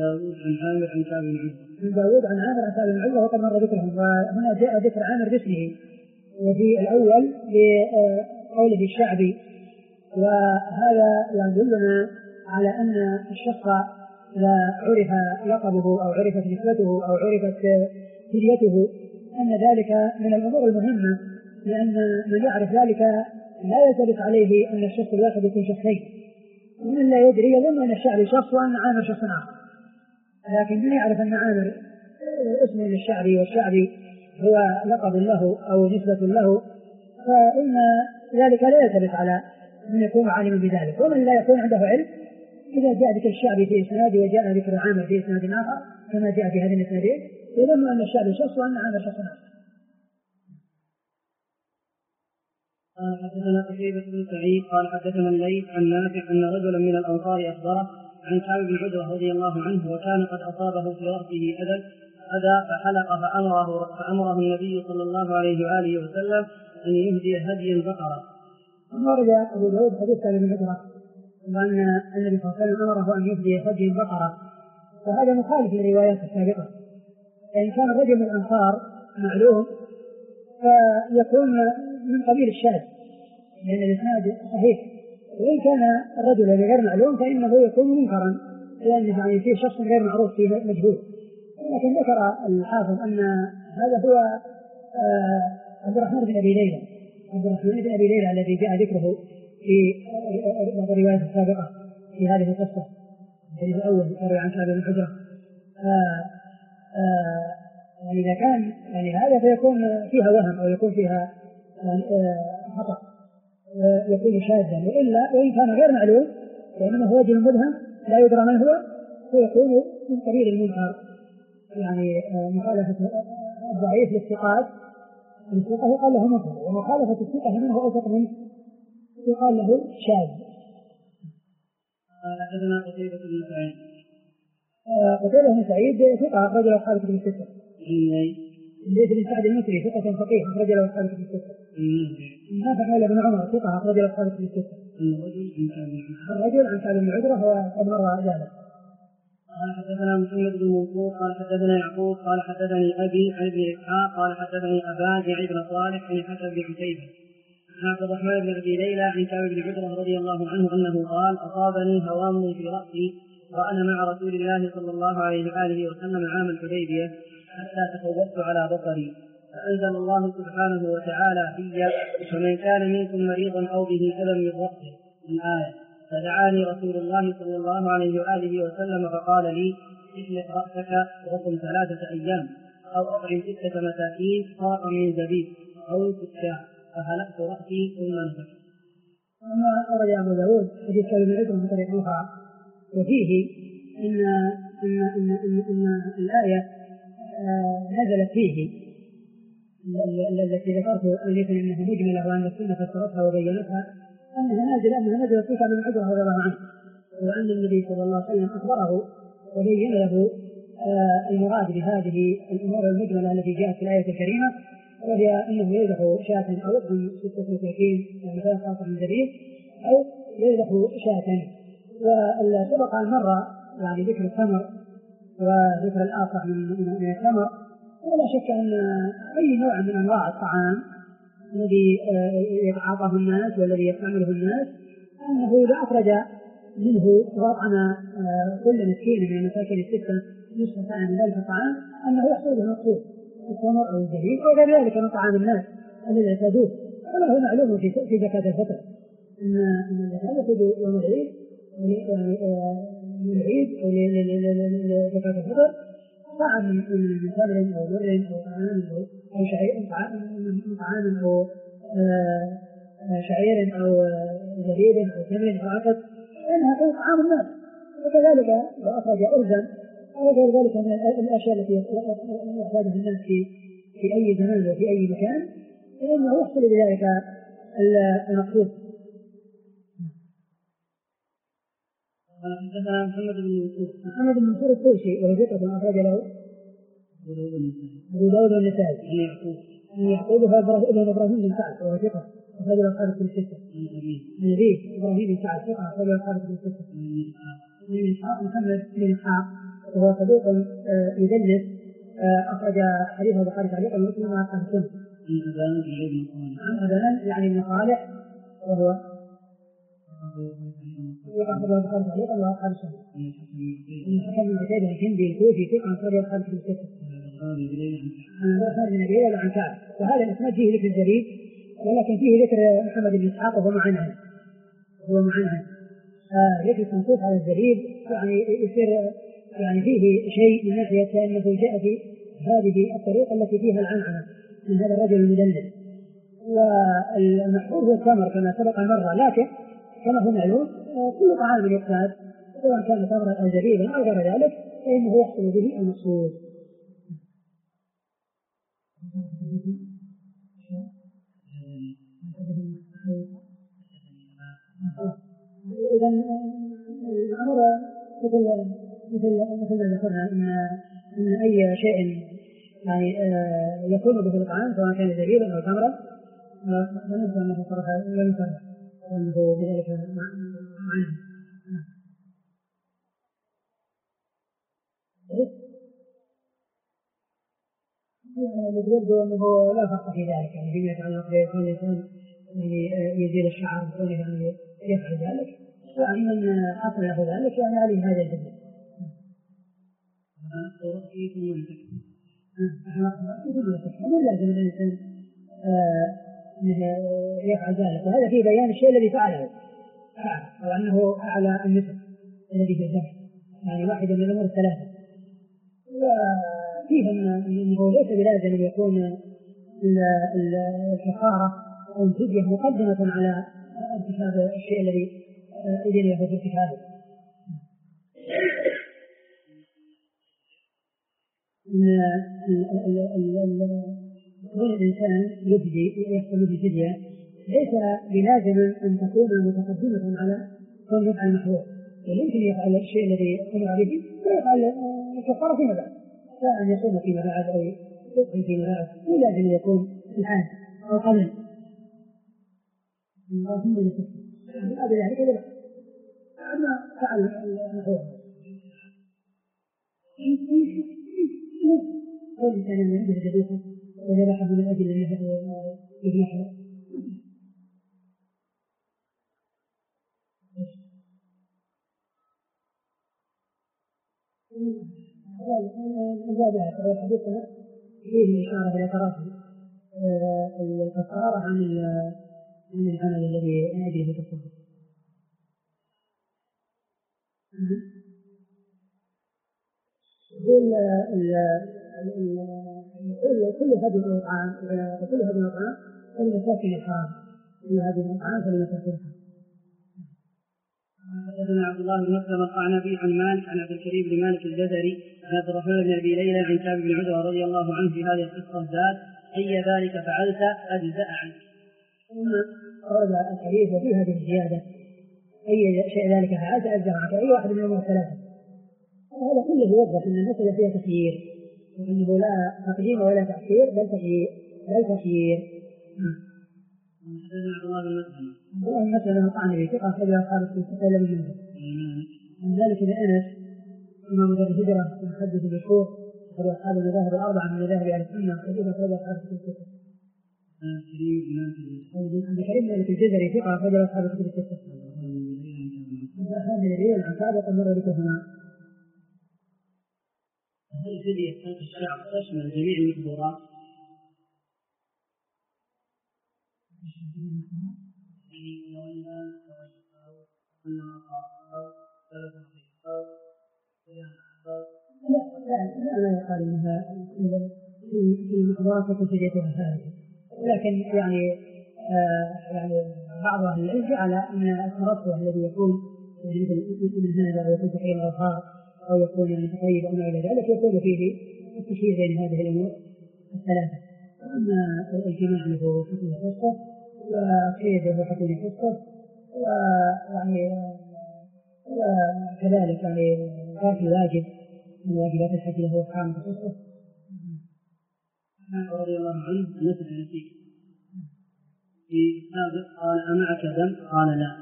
عن داوود عن عامر عن كعب بن عجرة وقد مر ذكرهم، وهنا جاء ذكر عامر باسمه، وفي الأول بقوله الشعبي، وهذا يدلنا على أن الشخص إذا عرف لقبه أو عرفت نسبته أو عرفت كليته أن ذلك من الأمور المهمة، لأن من يعرف ذلك لا يلتبس عليه أن الشخص الواحد يكون شخصين، ومن لا يدري يظن أن الشعبي شخص وأن عامر شخص آخر، لكن من يعرف أن عامر اسم للشعبي والشعبي هو لقب له أو نسبة له، فإن ذلك لا يلتبس على من يكون عالما بذلك. ومن لا يكون عنده علم إذا جاء ذكر الشعبي في إسناد وجاء ذكر عامر في إسناد آخر كما جاء في هذه الإسنادين يظن أن الشعبي شخص وأن عامر شخص آخر. قال حدثنا قتيبة بن سعيد قال حدثنا الليث عن نافع أن رجلا من الأنصار أخبره عن كعب بن عجرة رضي الله عنه وكان قد أصابه في رأسه أذى فحلق فأمره النبي صلى الله عليه وآله وسلم أن يهدي هديا بقرة. ورد أبو داود حديث كعب بن عجرة وأن النبي صلى الله عليه وسلم أمره أن يهدي هديا بقرة، وهذا مخالف للروايات السابقة. فإن كان الرجل من الأنصار معلوم فيكون من قبيل الشاذ لأن الإسناد صحيح، وإن كان الرجل غير معلوم فإنه يكون منكرا لأن يعني فيه شخص غير معروف فيه مجهول. لكن ذكر الحافظ أن هذا هو عبد الرحمن بن أبي ليلى الذي جاء ذكره في بعض الروايات السابقة في هذه القصة. الحديث الأول يروي عن كعب بن عجرة، يعني إذا كان يعني هذا فيكون فيها وهم أو يكون فيها خطأ يكون شاذا، وإلا وإن كان غير معلوم وإنما هو رجل مبهم لا يدرى من هو فيكون من قبيل المنكر، يعني مخالفة الضعيف للثقات الثقة يقال له منكر، ومخالفة الثقة منه أوثق منه يقال له شاذ. حدثنا قتيبة بن سعيد قتيبة بن سعيد ثقة أخرج له أصحاب الكتب الستة. الليث بن سعد المصري ثقة فقيه أخرج له أصحاب الكتب الستة. نافع مولى بن عمر ثقة أخرج له أصحاب الكتب الستة. الرجل عن كعب بن عجرة هو قد مر ذلك. قال حدثنا محمد بن منصور قال حدثنا يعقوب قال حدثني أبي عن ابن إسحاق قال حدثني أبان يعني بن صالح عن حسن بن عتيبة عن عبد الرحمن بن أبي ليلى عن كعب بن عجرة رضي الله عنه أنه قال أصابني هوام في رأسي وأنا مع رسول الله صلى الله عليه وآله وسلم عام الحديبية حتى تفوقت على بصري فأنزل الله سبحانه وتعالى في فمن كان منكم مريضا أو به ألم من رأسه الآية. فدعاني رسول الله صلى الله عليه وآله وسلم فقال لي احلق رأسك وصم 3 أيام أو أطعم 6 مساكين فرقا من زبيب أو انفك فهلقت رأسي ثم انفك. وما أورد أبو داود حديث كعب بن عجرة من طريق أخرى وفيه إن الآية نزلت فيه التي ذكرت أليس أنها مجملة وأن السنة فسرتها وبينتها أنها نزلت فيها من عجرة رضي الله عنه، وأن النبي صلى الله عليه وسلم أخبره وبين له المراد بهذه الأمور المجملة التي جاءت في الآية الكريمة، وهي أنه يذبح شاة أو يطعم 6 مساكين يعني 3 من زبيب أو يذبح شاة. وسبق أن مر يعني ذكر التمر وذكر الآخر من التمر، ولا شك أن أي نوع من أنواع الطعام الذي يتعاطاه الناس والذي يستعمله الناس أنه إذا أخرج منه وأطعم كل مسكين من المساكين 6 نصف ساعة من ذلك الطعام أنه يحصل به المقصود التمر أو الزبيب أو غير ذلك من طعام الناس الذي اعتادوه. ولا هو معلوم في زكاة الفطر أن الزكاة تجد يوم العيد للعيد أو لزكاة الفطر طعام من تمر أو بر أو طعام أو طعام أو شعير أو زبيب أو تمر أو عسل، لأنها كانت طعام الناس. وكذلك لو أخرج أرزا أو غير ذلك من الأشياء التي يحتاجها الناس في في أي زمان وفي أي مكان فإنه يحصل بذلك المقصود. حدثنا محمد بن منصور الطوسي وهو ثقة أخرج له أبو داود والنسائي. عن يعقوب ابن إبراهيم بن سعد وهو ثقة أخرج له أصحاب الكتب الستة. عن أبيه إبراهيم بن سعد ثقة أخرج له أصحاب الكتب الستة. عن إسحاق محمد بن إسحاق وهو صدوق يدلس أخرج حديثه البخاري تعليقا ومسلم مع أصحاب السنة. عن أبان يعني ابن صالح وهو يقع له البخاري تعليقا وأصحاب السنة. من حكم بن عتيبة الهندي الكوفي ثقة أخرج له أصحاب الكتب الستة. عن بن أبي عن كعب. وهذا الإسناد فيه ذكر جديد ولكن فيه ذكر محمد بن إسحاق وهو معنعن. يجب التنصيص على الجديد يعني يصير يعني فيه شيء من ناحية أنه جاء في هذه الطريقة التي فيها العنعنة من هذا الرجل المدلل. والمحفوظ هو التمر كما سبق مرة، لكن كما هو معلوم كل طعام يقتاد سواء كان تمرا أو زبيبا أو غير ذلك فإنه يحصل به المقصود. إذا الأمر مثل ما ذكرنا أن أي شيء يعني يكون به الطعام سواء كان زبيبا أو تمرا فنذكر أنه صرف لم يصرف وأنه بذلك معنى. يبدو أنه لا فرق في ذلك يعني فيما يتعلق بكون الإنسان يزيل الشعر بكونه يعني يفعل ذلك، يعني من حصل له ذلك يعني عليه هذا الجزء. لا لازم الإنسان يفعل ذلك، وهذا فيه بيان الشيء الذي فعله أو أنه أعلى النسب الذي في الذبح يعني واحد من الأمور الثلاثة. وفيه أنه ليس بلازم أن يكون الكفارة أو الفدية مقدمة على ارتكاب الشيء الذي إذن له في ارتكابه. كون الإنسان يحصل بالفدية ليس بلازم أن تكون متقدمة على كون يفعل المحظور، يمكن يفعل الشيء الذي أمر به ويفعل الكفارة فيما بعد، فأن يصوم فيما بعد أو يطعم فيما بعد، لا لازم أن يكون الآن أو قبل. هذا يعني كذا أما فعل المحظور كل إنسان من عنده جديثة وذبحه من أجل أنه يبيحه. هذا حديثنا فيه إشارة إلى تراخي الكفارة عن العمل الذي يجري في التصرف. كل هذه الأطعام فلمساكن الحرام، كل هذه الأطعام فلمساكن الحرام. حدثنا عبد الله بن مسلم القعنبي عن مالك عن عبد الكريم بن مالك الجزري عن عبد الرحمن بن ابي ليلى عن كعب بن عجرة رضي الله عنه في هذه القصه زاد اي ذلك فعلت اجزاء عنك. ثم ورد الحديث وفي هذه الزياده اي شيء ذلك فعلت اجزاء عنك اي واحد من الامور الثلاثه. هذا كله يوضح ان المساله فيها تخيير وانه لا تقديم ولا تاخير بل تخيير. حدثنا عبد الله بن مسلم مثلا القعنبي ثقة أخرج أصحاب الستة إلا من منهم. من ذلك لأنس إمام دار الهجرة المحدث المشهور أخرج أصحاب المذاهب الأربعة من مذاهب أهل السنة أخرج أصحاب الستة. عند كريم مالك الجزري ثقة أخرج أصحاب الستة. هذا الدليل عن سابق مر بكهما. هل الفدية تنقل الشعب تشمل جميع المحظورات؟ لا يقال انها في المحظورات تكون فديتها هذه، ولكن يعني بعض اهل العلم جعل ان الترفه الذي يكون مثل هذا ويكون تحريم الاظهار او يكون يعني تطيب او ما الى ذلك يكون فيه التشهير بين هذه الامور الثلاثة. أما الجماع له حكم خاصة وقيد له حكم خاصة وكذلك يعني باقي واجب من واجبات الحج له أحكام خاصة. رضي الله عنه نسب نسيك في السابق قال أمعك دم؟ قال لا.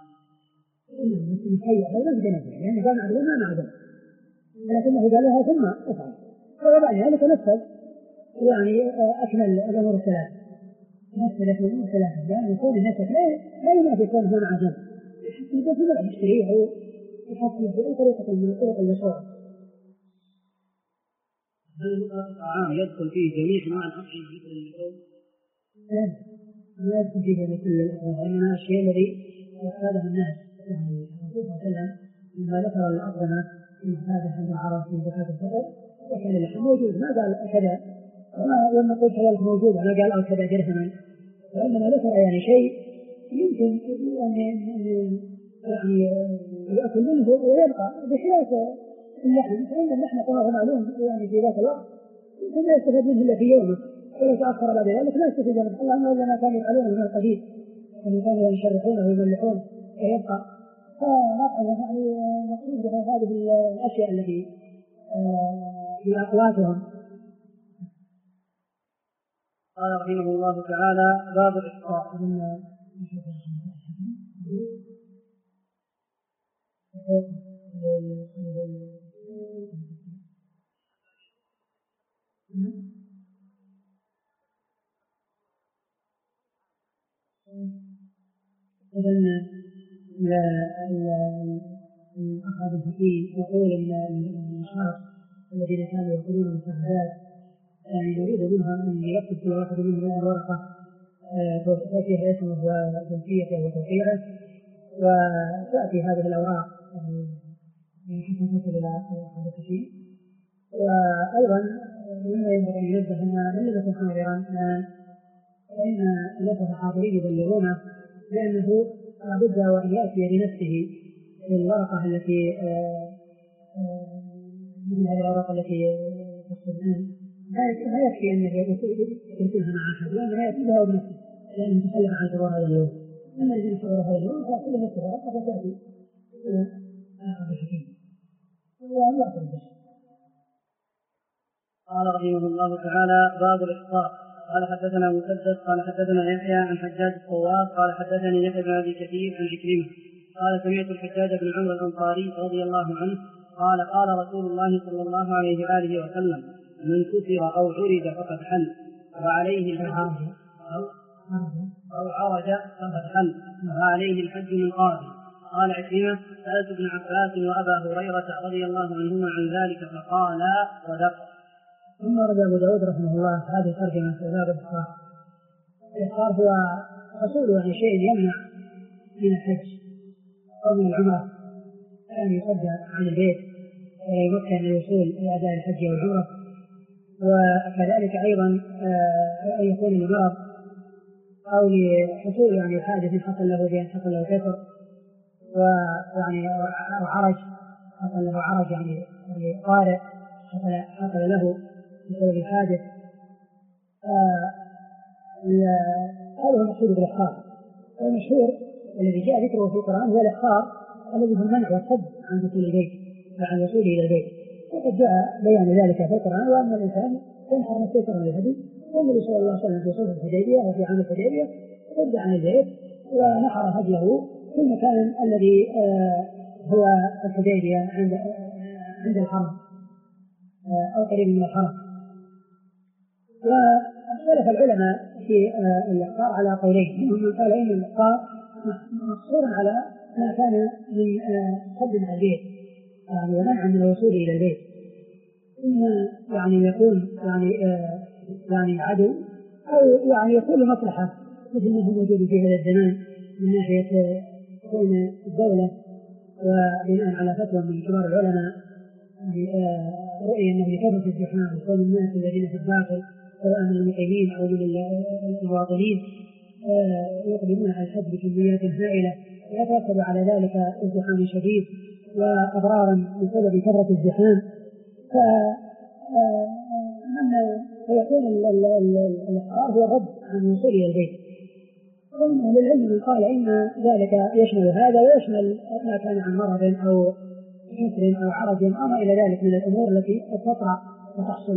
يعني كان عدل ما معدل لكنه قالها ثم افعل وبعد ذلك نفذ يعني أكمل الأمور الثلاث نفذ الأمور الثلاثة لأن يكون النسك لا ينافي يكون هنا عدل يكون في بعض الشريع أو يحصل بأي طريقة من طرق المشروع. هل الطعام يدخل فيه جميع أنواع الأطعمة مثل اللحوم؟ لا يدخل فيه جميع الأطعمة من الشيء الذي أفاده الناس يعني الرسول صلى الله عليه وسلم لما ذكر الأطعمة في هذا العرب في زكاة الفطر وكان اللحم موجود ما قال كذا ولما قلت كذلك موجود ما قال أو كذا درهما وإنما ذكر يعني شيء يمكن يعني يأكل منه ويبقى بخلاف اللحم فإن اللحم طبعا معلوم يعني في ذات الوقت ثم يستفاد منه إلا في يومه ولو تأخر بعد ذلك لا يستفيد منه اللهم إلا ما كانوا يفعلونه من القديم يعني كانوا يشرحونه ويملحونه فيبقى يعني نقول بهذه الأشياء التي في أقواتهم. قال رحمه الله تعالى باب الإفطار. أخذ الحكيم يقول إن الأشخاص الذين كانوا يقولون المشاهدات يعني يريد منهم أن يكتب في واحد منهم ورقة فيها اسمه وجنسيته وتوقيعه وتأتي هذه الأوراق يعني حتى تصل إلى هذا الشيء. وأيضا مما ينبغي أن ينبه أن من لم يكن حاضرا فإن الأخوة حاضرين يبلغونه لأنه لابد وأن يأتي بنفسه الورقة التي من هذه الأوراق التي تصدرون لا يكفي أن يرسلها مع أحد لأنه لا يأتي بها بنفسه لأنه تخلف عن شروط هذا اليوم أما يجب شروط هذا اليوم فأكل نفسه ورقة فتأتي آخر الحكيم وأن يأخذ البشر. قال رحمه الله تعالى باب الإفطار. قال حدثنا مسدد قال حدثنا يحيى عن حجاج الصواب قال حدثني يحيى بن أبي كثير عن عكرمة قال سمعت الحجاج بن عمرو الأنصاري رضي الله عنه قال قال رسول الله صلى الله عليه وآله وسلم من كسر أو عرج فقد حل وعليه الحج أو عرج فقد حل وعليه الحج من قابل. قال عكرمة سألت ابن عباس وأبا هريرة رضي الله عنهما عن ذلك فقالا صدق. ثم رد أبو داود رحمه الله هذه ترجمة في باب الإفطار. الإفطار هو حصول يعني شيء يمنع من الحج أو من العمرة أن يصد عن البيت ويمكن من الوصول إلى أداء الحج والعمرة وكذلك أيضا أن يكون لمرض أو لحصول يعني حادث حصل له بأن حصل له كسر ويعني أو عرج حصل له عرج يعني طارئ حصل له بسبب الحادث. هذا هو المقصود بالإحصار. المشهور الذي جاء ذكره في القرآن هو الإحصار الذي هو المنع والصد عن دخول البيت وعن الوصول إلى البيت وقد جاء بيان ذلك في القرآن وأن الإنسان ينحر ما استيسر من الهدي والنبي صلى الله عليه وسلم في صلح الحديبية وفي عام الحديبية صد عن البيت ونحر هديه في المكان الذي هو الحديبية عند الحرم أو قريب من الحرم. واختلف العلماء في الإحصار على قولين منهم من قال إن الإحصار مقصور على ما كان من صد عن البيت يعني ومنع من الوصول إلى البيت إما يعني يكون يعني عدو أو يعني يكون لمصلحة مثل ما هو موجود في هذا الزمان من ناحية كون الدولة وبناء على فتوى من كبار العلماء رؤية أنه لكثرة الزحام وكون الناس الذين في الداخل سواء من المقيمين أو من المواطنين يقدمون على الحج بكميات هائلة ويترتب على ذلك ازدحام شديد وأضرارا بسبب كثرة الزحام. فمن فيكون الإحرار هو الرد عن الوصول إلى البيت. ومن أهل العلم من قال إن ذلك يشمل هذا ويشمل ما كان عن مرض أو كسر أو عرج أو ما إلى ذلك من الأمور التي تطرأ وتحصل.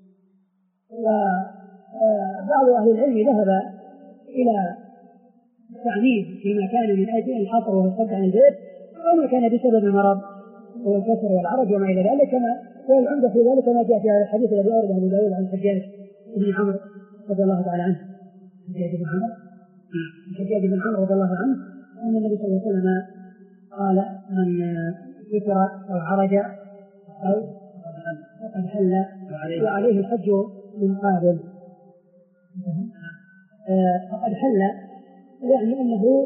وبعض أهل العلم ذهب إلى التعنيف فيما كان من أجل الحصر والصد عن البيت وما كان بسبب المرض والكسر والعرج وما إلى ذلك. والعمدة في ذلك ما جاء في هذا الحديث الذي أورده أبو داود عن الحجاج بن عمرو رضي الله تعالى عنه. الحجاج بن عمرو رضي الله عنه أن النبي صلى الله عليه وسلم قال: من كسر أو عرج أو فقد حل وعليه الحج من قابل. فقد حل يعني أنه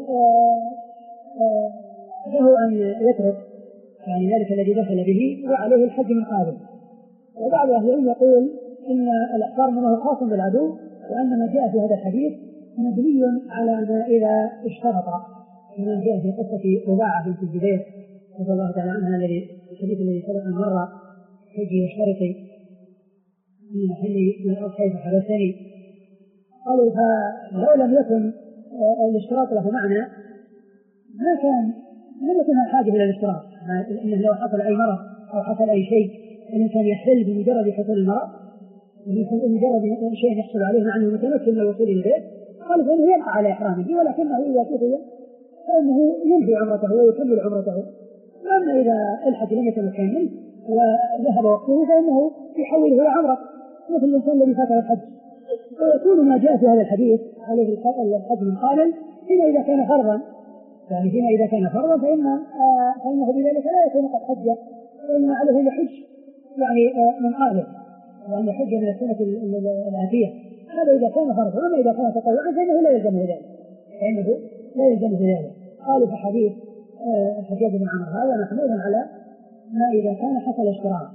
له أن يترك يعني ذلك الذي دخل به وعليه الحج من قابل. وبعض أهل العلم يقول إن الإحرار منه خاص بالعدو، وأن ما جاء في هذا الحديث مبني على ما إذا اشترط، كما جاء في قصة رباعة بنت الزبير رضي الله تعالى عنها الحديث الذي سبق مرة: حجي واشترطي من محلي من الأرض كيف حدثني. قالوا فلو لم يكن الاشتراط له معنى لم يكن الحاجة إلى الاشتراط، إنه لو حصل أي مرض أو حصل أي شيء الإنسان يحل بمجرد حصول المرض بمجرد شيء يحصل عليه مع أنه متمكن من الوصول إلى البيت، قالوا فإنه يبقى على إحرامه، ولكنه إذا كفي فإنه ينهي عمرته ويكمل عمرته. وأما إذا الحج لم يتمكن منه وذهب وقته فإنه يحوله إلى عمرة مثل الإنسان الذي فات الحج. ويكون ما جاء في هذا الحديث عليه الحج من قابل فيما إذا كان فرضا، يعني فيما إذا كان فرضا فإنه بذلك لا يكون قد حج، وإنما عليه يحج يعني من قابل، وأن يحج من السنة الآتية. هذا إذا كان فرضا، وما إذا كان تطوعا فإنه لا يلزمه ذلك. قالوا في حديث الحجاج بن عمرو هذا محمول على ما إذا كان حصل اشتراط،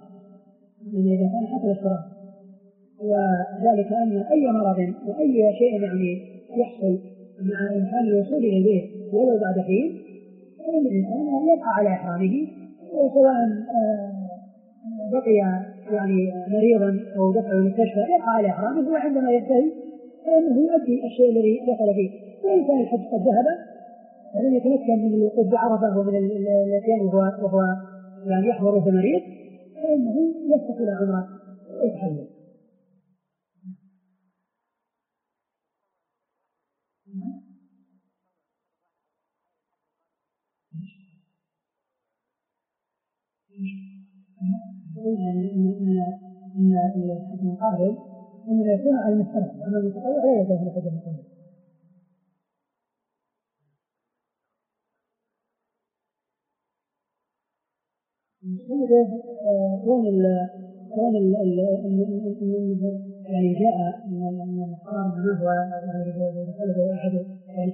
وذلك أن أي مرض وأي شيء يعني يحصل مع إمكان الوصول إلى البيت ولو بعد حين فإن الإنسان يبقى على إحرامه، وسواء بقي يعني مريضا أو دفع المستشفى يبقى على إحرامه، وعندما ينتهي فإنه يؤدي الشيء الذي دخل فيه. وإن كان الحج قد ذهب ولم يتمكن من الوقوف بعرفة ومن الاتيان وهو يعني يحضر في مريض فإنه يفتح إلى عمره ويتحلل. إن الحج من قابل إنه يكون على المستمع، وأما المتطوع لا يلزم الحج من قابل. كون يعني جاء من القرار ما هو يدخله أحد يعني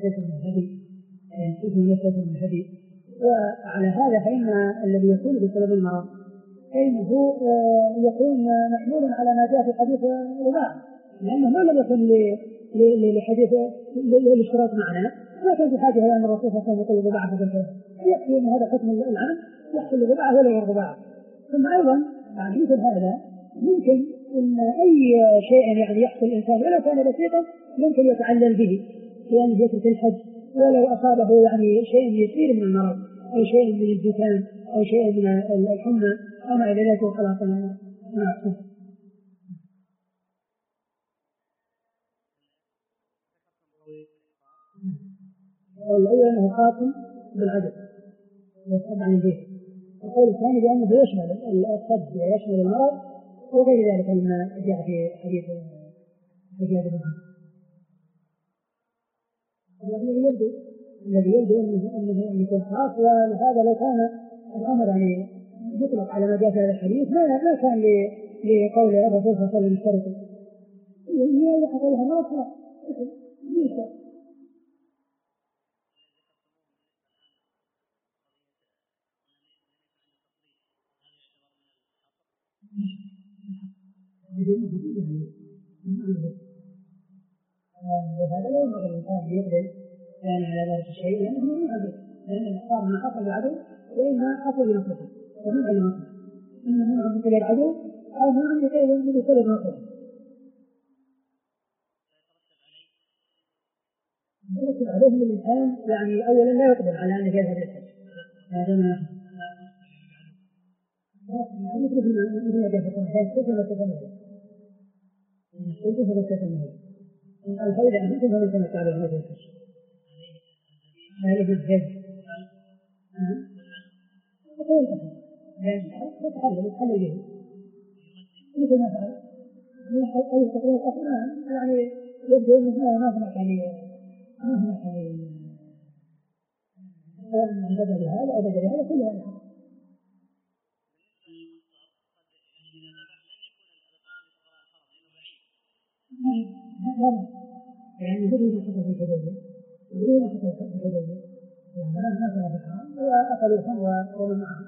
سيف من الهدي، وعلى هذا فإن الذي يكون بسبب المرض فإنه يكون محمول على ما جاء في حديث رباعة، لأنه ما لم يكن لحديث للاشتراط معنا، ما كان في حاجة إلى أن الرسول صلى الله عليه وسلم يقول رباعة يكفي أن هذا حكم العام يحصل لرباعة ولا غير رباعة. ثم أيضا يعني مثل هذا ممكن أن أي شيء يعني يحصل الإنسان ولو كان بسيطا ممكن يتعلل به، لأنه يترك الحج ولو أصابه يعني شيء يسير من المرض أو شيء من الزكام أو شيء من الحمى أو ما إلى ذلك وخلاص أنا أحسن. الأول أنه خاص بالعدد يسأل عن البيت، القول الثاني بأنه يشمل الصد ويشمل المرض وغير ذلك مما جاء في حديث حجاج بن عمرو. الذي يبدو أنه يكون خاص، ولهذا لو كان الأمر يعني يطلق على ما جاء في هذا الحديث ما كان لقول الرسول صلى الله عليه وسلم الشرطي إذا حصل لها مرض خلاص هذا لا ينبغي الإنسان يقبل يعني على ذلك الشيء، لأنه من عدو، لأن الإحصار ما حصل العدو وإما حصل لنفسه ومن المصلحة، إما من عند العدو أو من عند غيره من سبب نفسه. لازم الإنسان يعني أولا لا يقدر على أن يذهب للحج. هذا ما مثل ما جاء في القرآن كيف تتمهل الفائدة أن تفهم أنت ما تعرف هذا الحج. هذا الجد يتحل به مثل ما فعل أي تقرير أخرى يعني يبدو أنه ما هناك سواء من بدل هذا أو بدل هذا كلها الحق. يعني يجري ما حصل في الحديبية يجري ما حصل في الحديبية يعني ما كان في الحرام وأكلوا الخمر ومن معهم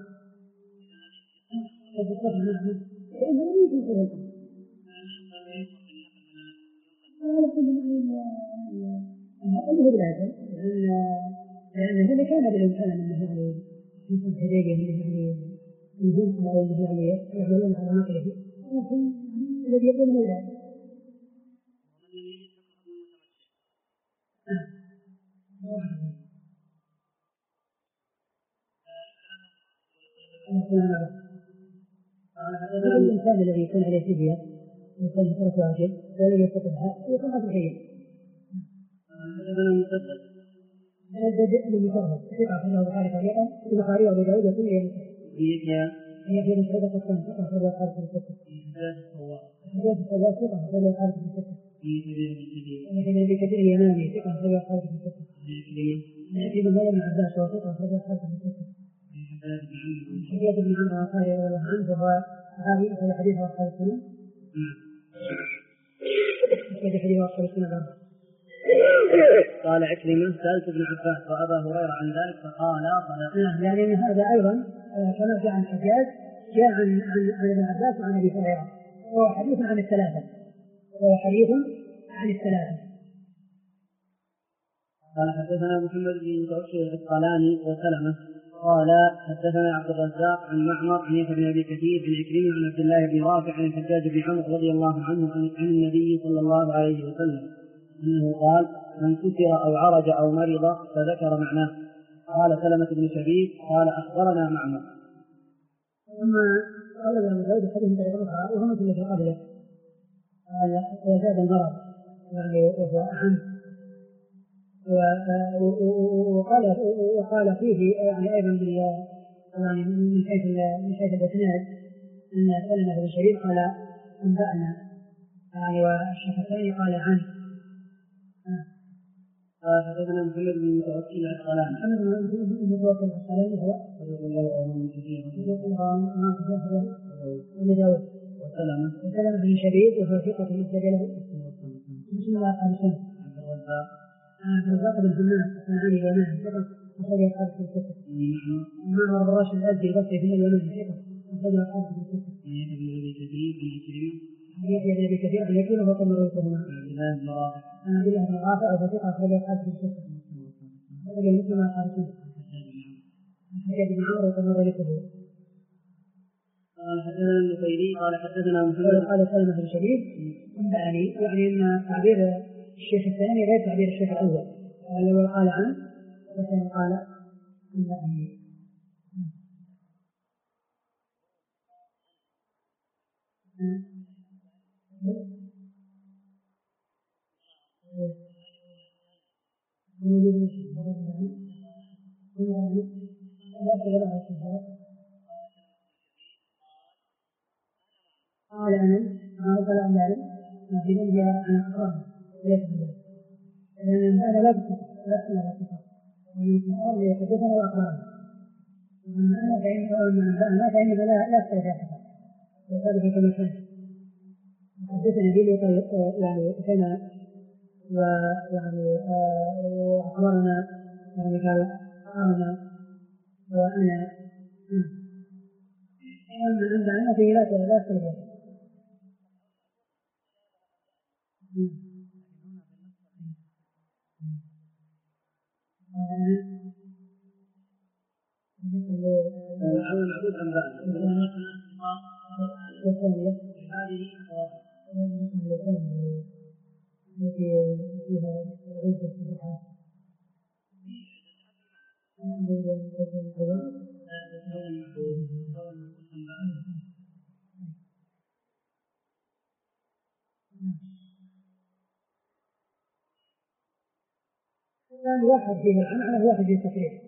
فبالضبط معهم لأنه لم يكن في الحرام أنه بالعكس لأن هذا كان بالإمكان أنه يعني يكون الحديبية أنه يعني يجوز أو أنه يعني يعملون على مكره لكن الذي يقول هو ذلك. هذا الإنسان الذي يكون عليه فدية يكون يترك واجب ولا يستطيعها يكون هذا الشيء. هذا جزء من مكره ثقة فيه وبخاري طريقة البخاري وأبو داود وكل يوم هي في مسعودة الثانية ثقة فيه وخارج في الستة. حديث الصلاة ثقة فيه وخارج في الستة. في ابن كثير اليماني ثقة فيه وخارج في الستة. في مولى بن عباس وثقة فيه وخارج في الستة. حديث ابن عمرو قال رضي الله عنه وهو صحابي في حديث أصحاب السنة. في حديث أصحاب السنة قال عكرمة سألت ابن عباس وأبا هريرة عن ذلك فقال يعني هذا أيضا كما جاء عن الحجاج جاء عن ابن عباس وعن أبي هريرة وهو حديث عن الثلاثة قال حدثنا محمد بن توكل العسقلاني وسلمة قال حدثنا عبد الرزاق عن معمر عن يحيى بن ابي كثير عن عكرمة عن عبد الله بن رافع عن الحجاج بن عمرو رضي الله عنه عن النبي صلى الله عليه وسلم انه قال من كسر او عرج او مرض فذكر معناه. قال سلمة بن شبيب قال اخبرنا معمر. ثم قال ابن داود حديث طريقه وهو مثل الذي قبله قال وزاد المرض يعني وهو اهم وقال فيه يعني أيضا يعني من حيث الإسناد أن سلمة بن شبيب قال أنبأنا يعني والشيخ قال عنه. حدثنا محمد بن متوكل العسقلاني. محمد بن متوكل العسقلاني هو وسلمة بن شبيب وهو ثقة مسجد له بسم الله الرحمن الرحيم. عبد الرزاق بن همام الصنعاني اليماني ثقة أخرج أصحاب في الستة. معمر بن راشد الأزدي البصري في اليمن ثقة أخرج أصحاب في الستة. يحيى بن أبي كثير عن عكرمة وقد رويتهما. عن عبد الله بن رافع وهو ثقة أخرج أصحاب في الستة. أخرج مسلم وأصحاب الستة. يحيى بن عمرو وقد رويتهما. قال حدثنا النقيري قال حدثنا محمد قال سلمة بن شبيب يعني أن تعبير الشيخ الثاني غير تعبير الشيخ الأول. الأول قال عنه والثاني قال عنه. قال أنا ما قال عن ذلك في ذلك أنا أقرأ لأن هذا لا تصح ويقال يحدثنا وأقرأنا ومن أنا فإنه لا أستطيع وذلك كما كان حدثنا به يعني كان ويعني وأخبرنا يعني قال أخبرنا وأنا أما أنبأنا فيه لا أستطيع. واحد فيه العنعنة وواحد فيه التصريح.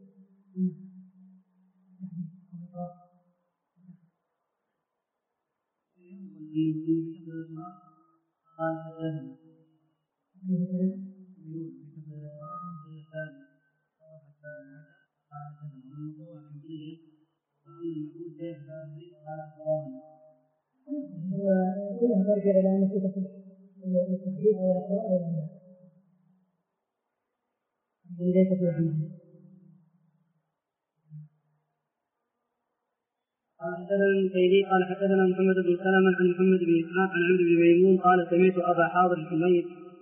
كلها ترجع إلى أن في التحديد أو ليس في عنه. قال حدثنا المكيدي قال حدثنا محمد بن سلمة عن محمد بن إسحاق عن عمرو بن ميمون قال سمعت أبا حاضر الحميري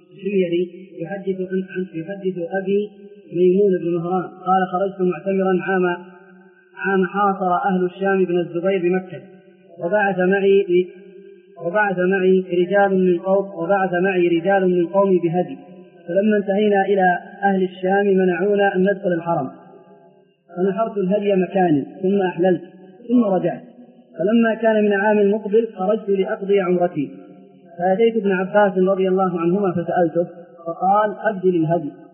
يحدث أبي ميمون بن مهران قال خرجت معتمرا عام حاصر أهل الشام بن الزبير بمكة وبعث معي رجال من قومي بهدي، فلما انتهينا إلى أهل الشام منعونا أن ندخل الحرم، فنحرت الهدي مكاني ثم أحللت ثم رجعت، فلما كان من عام المقبل خرجت لأقضي عمرتي، فأتيت ابن عباس رضي الله عنهما فسألته فقال أبدل الهدي،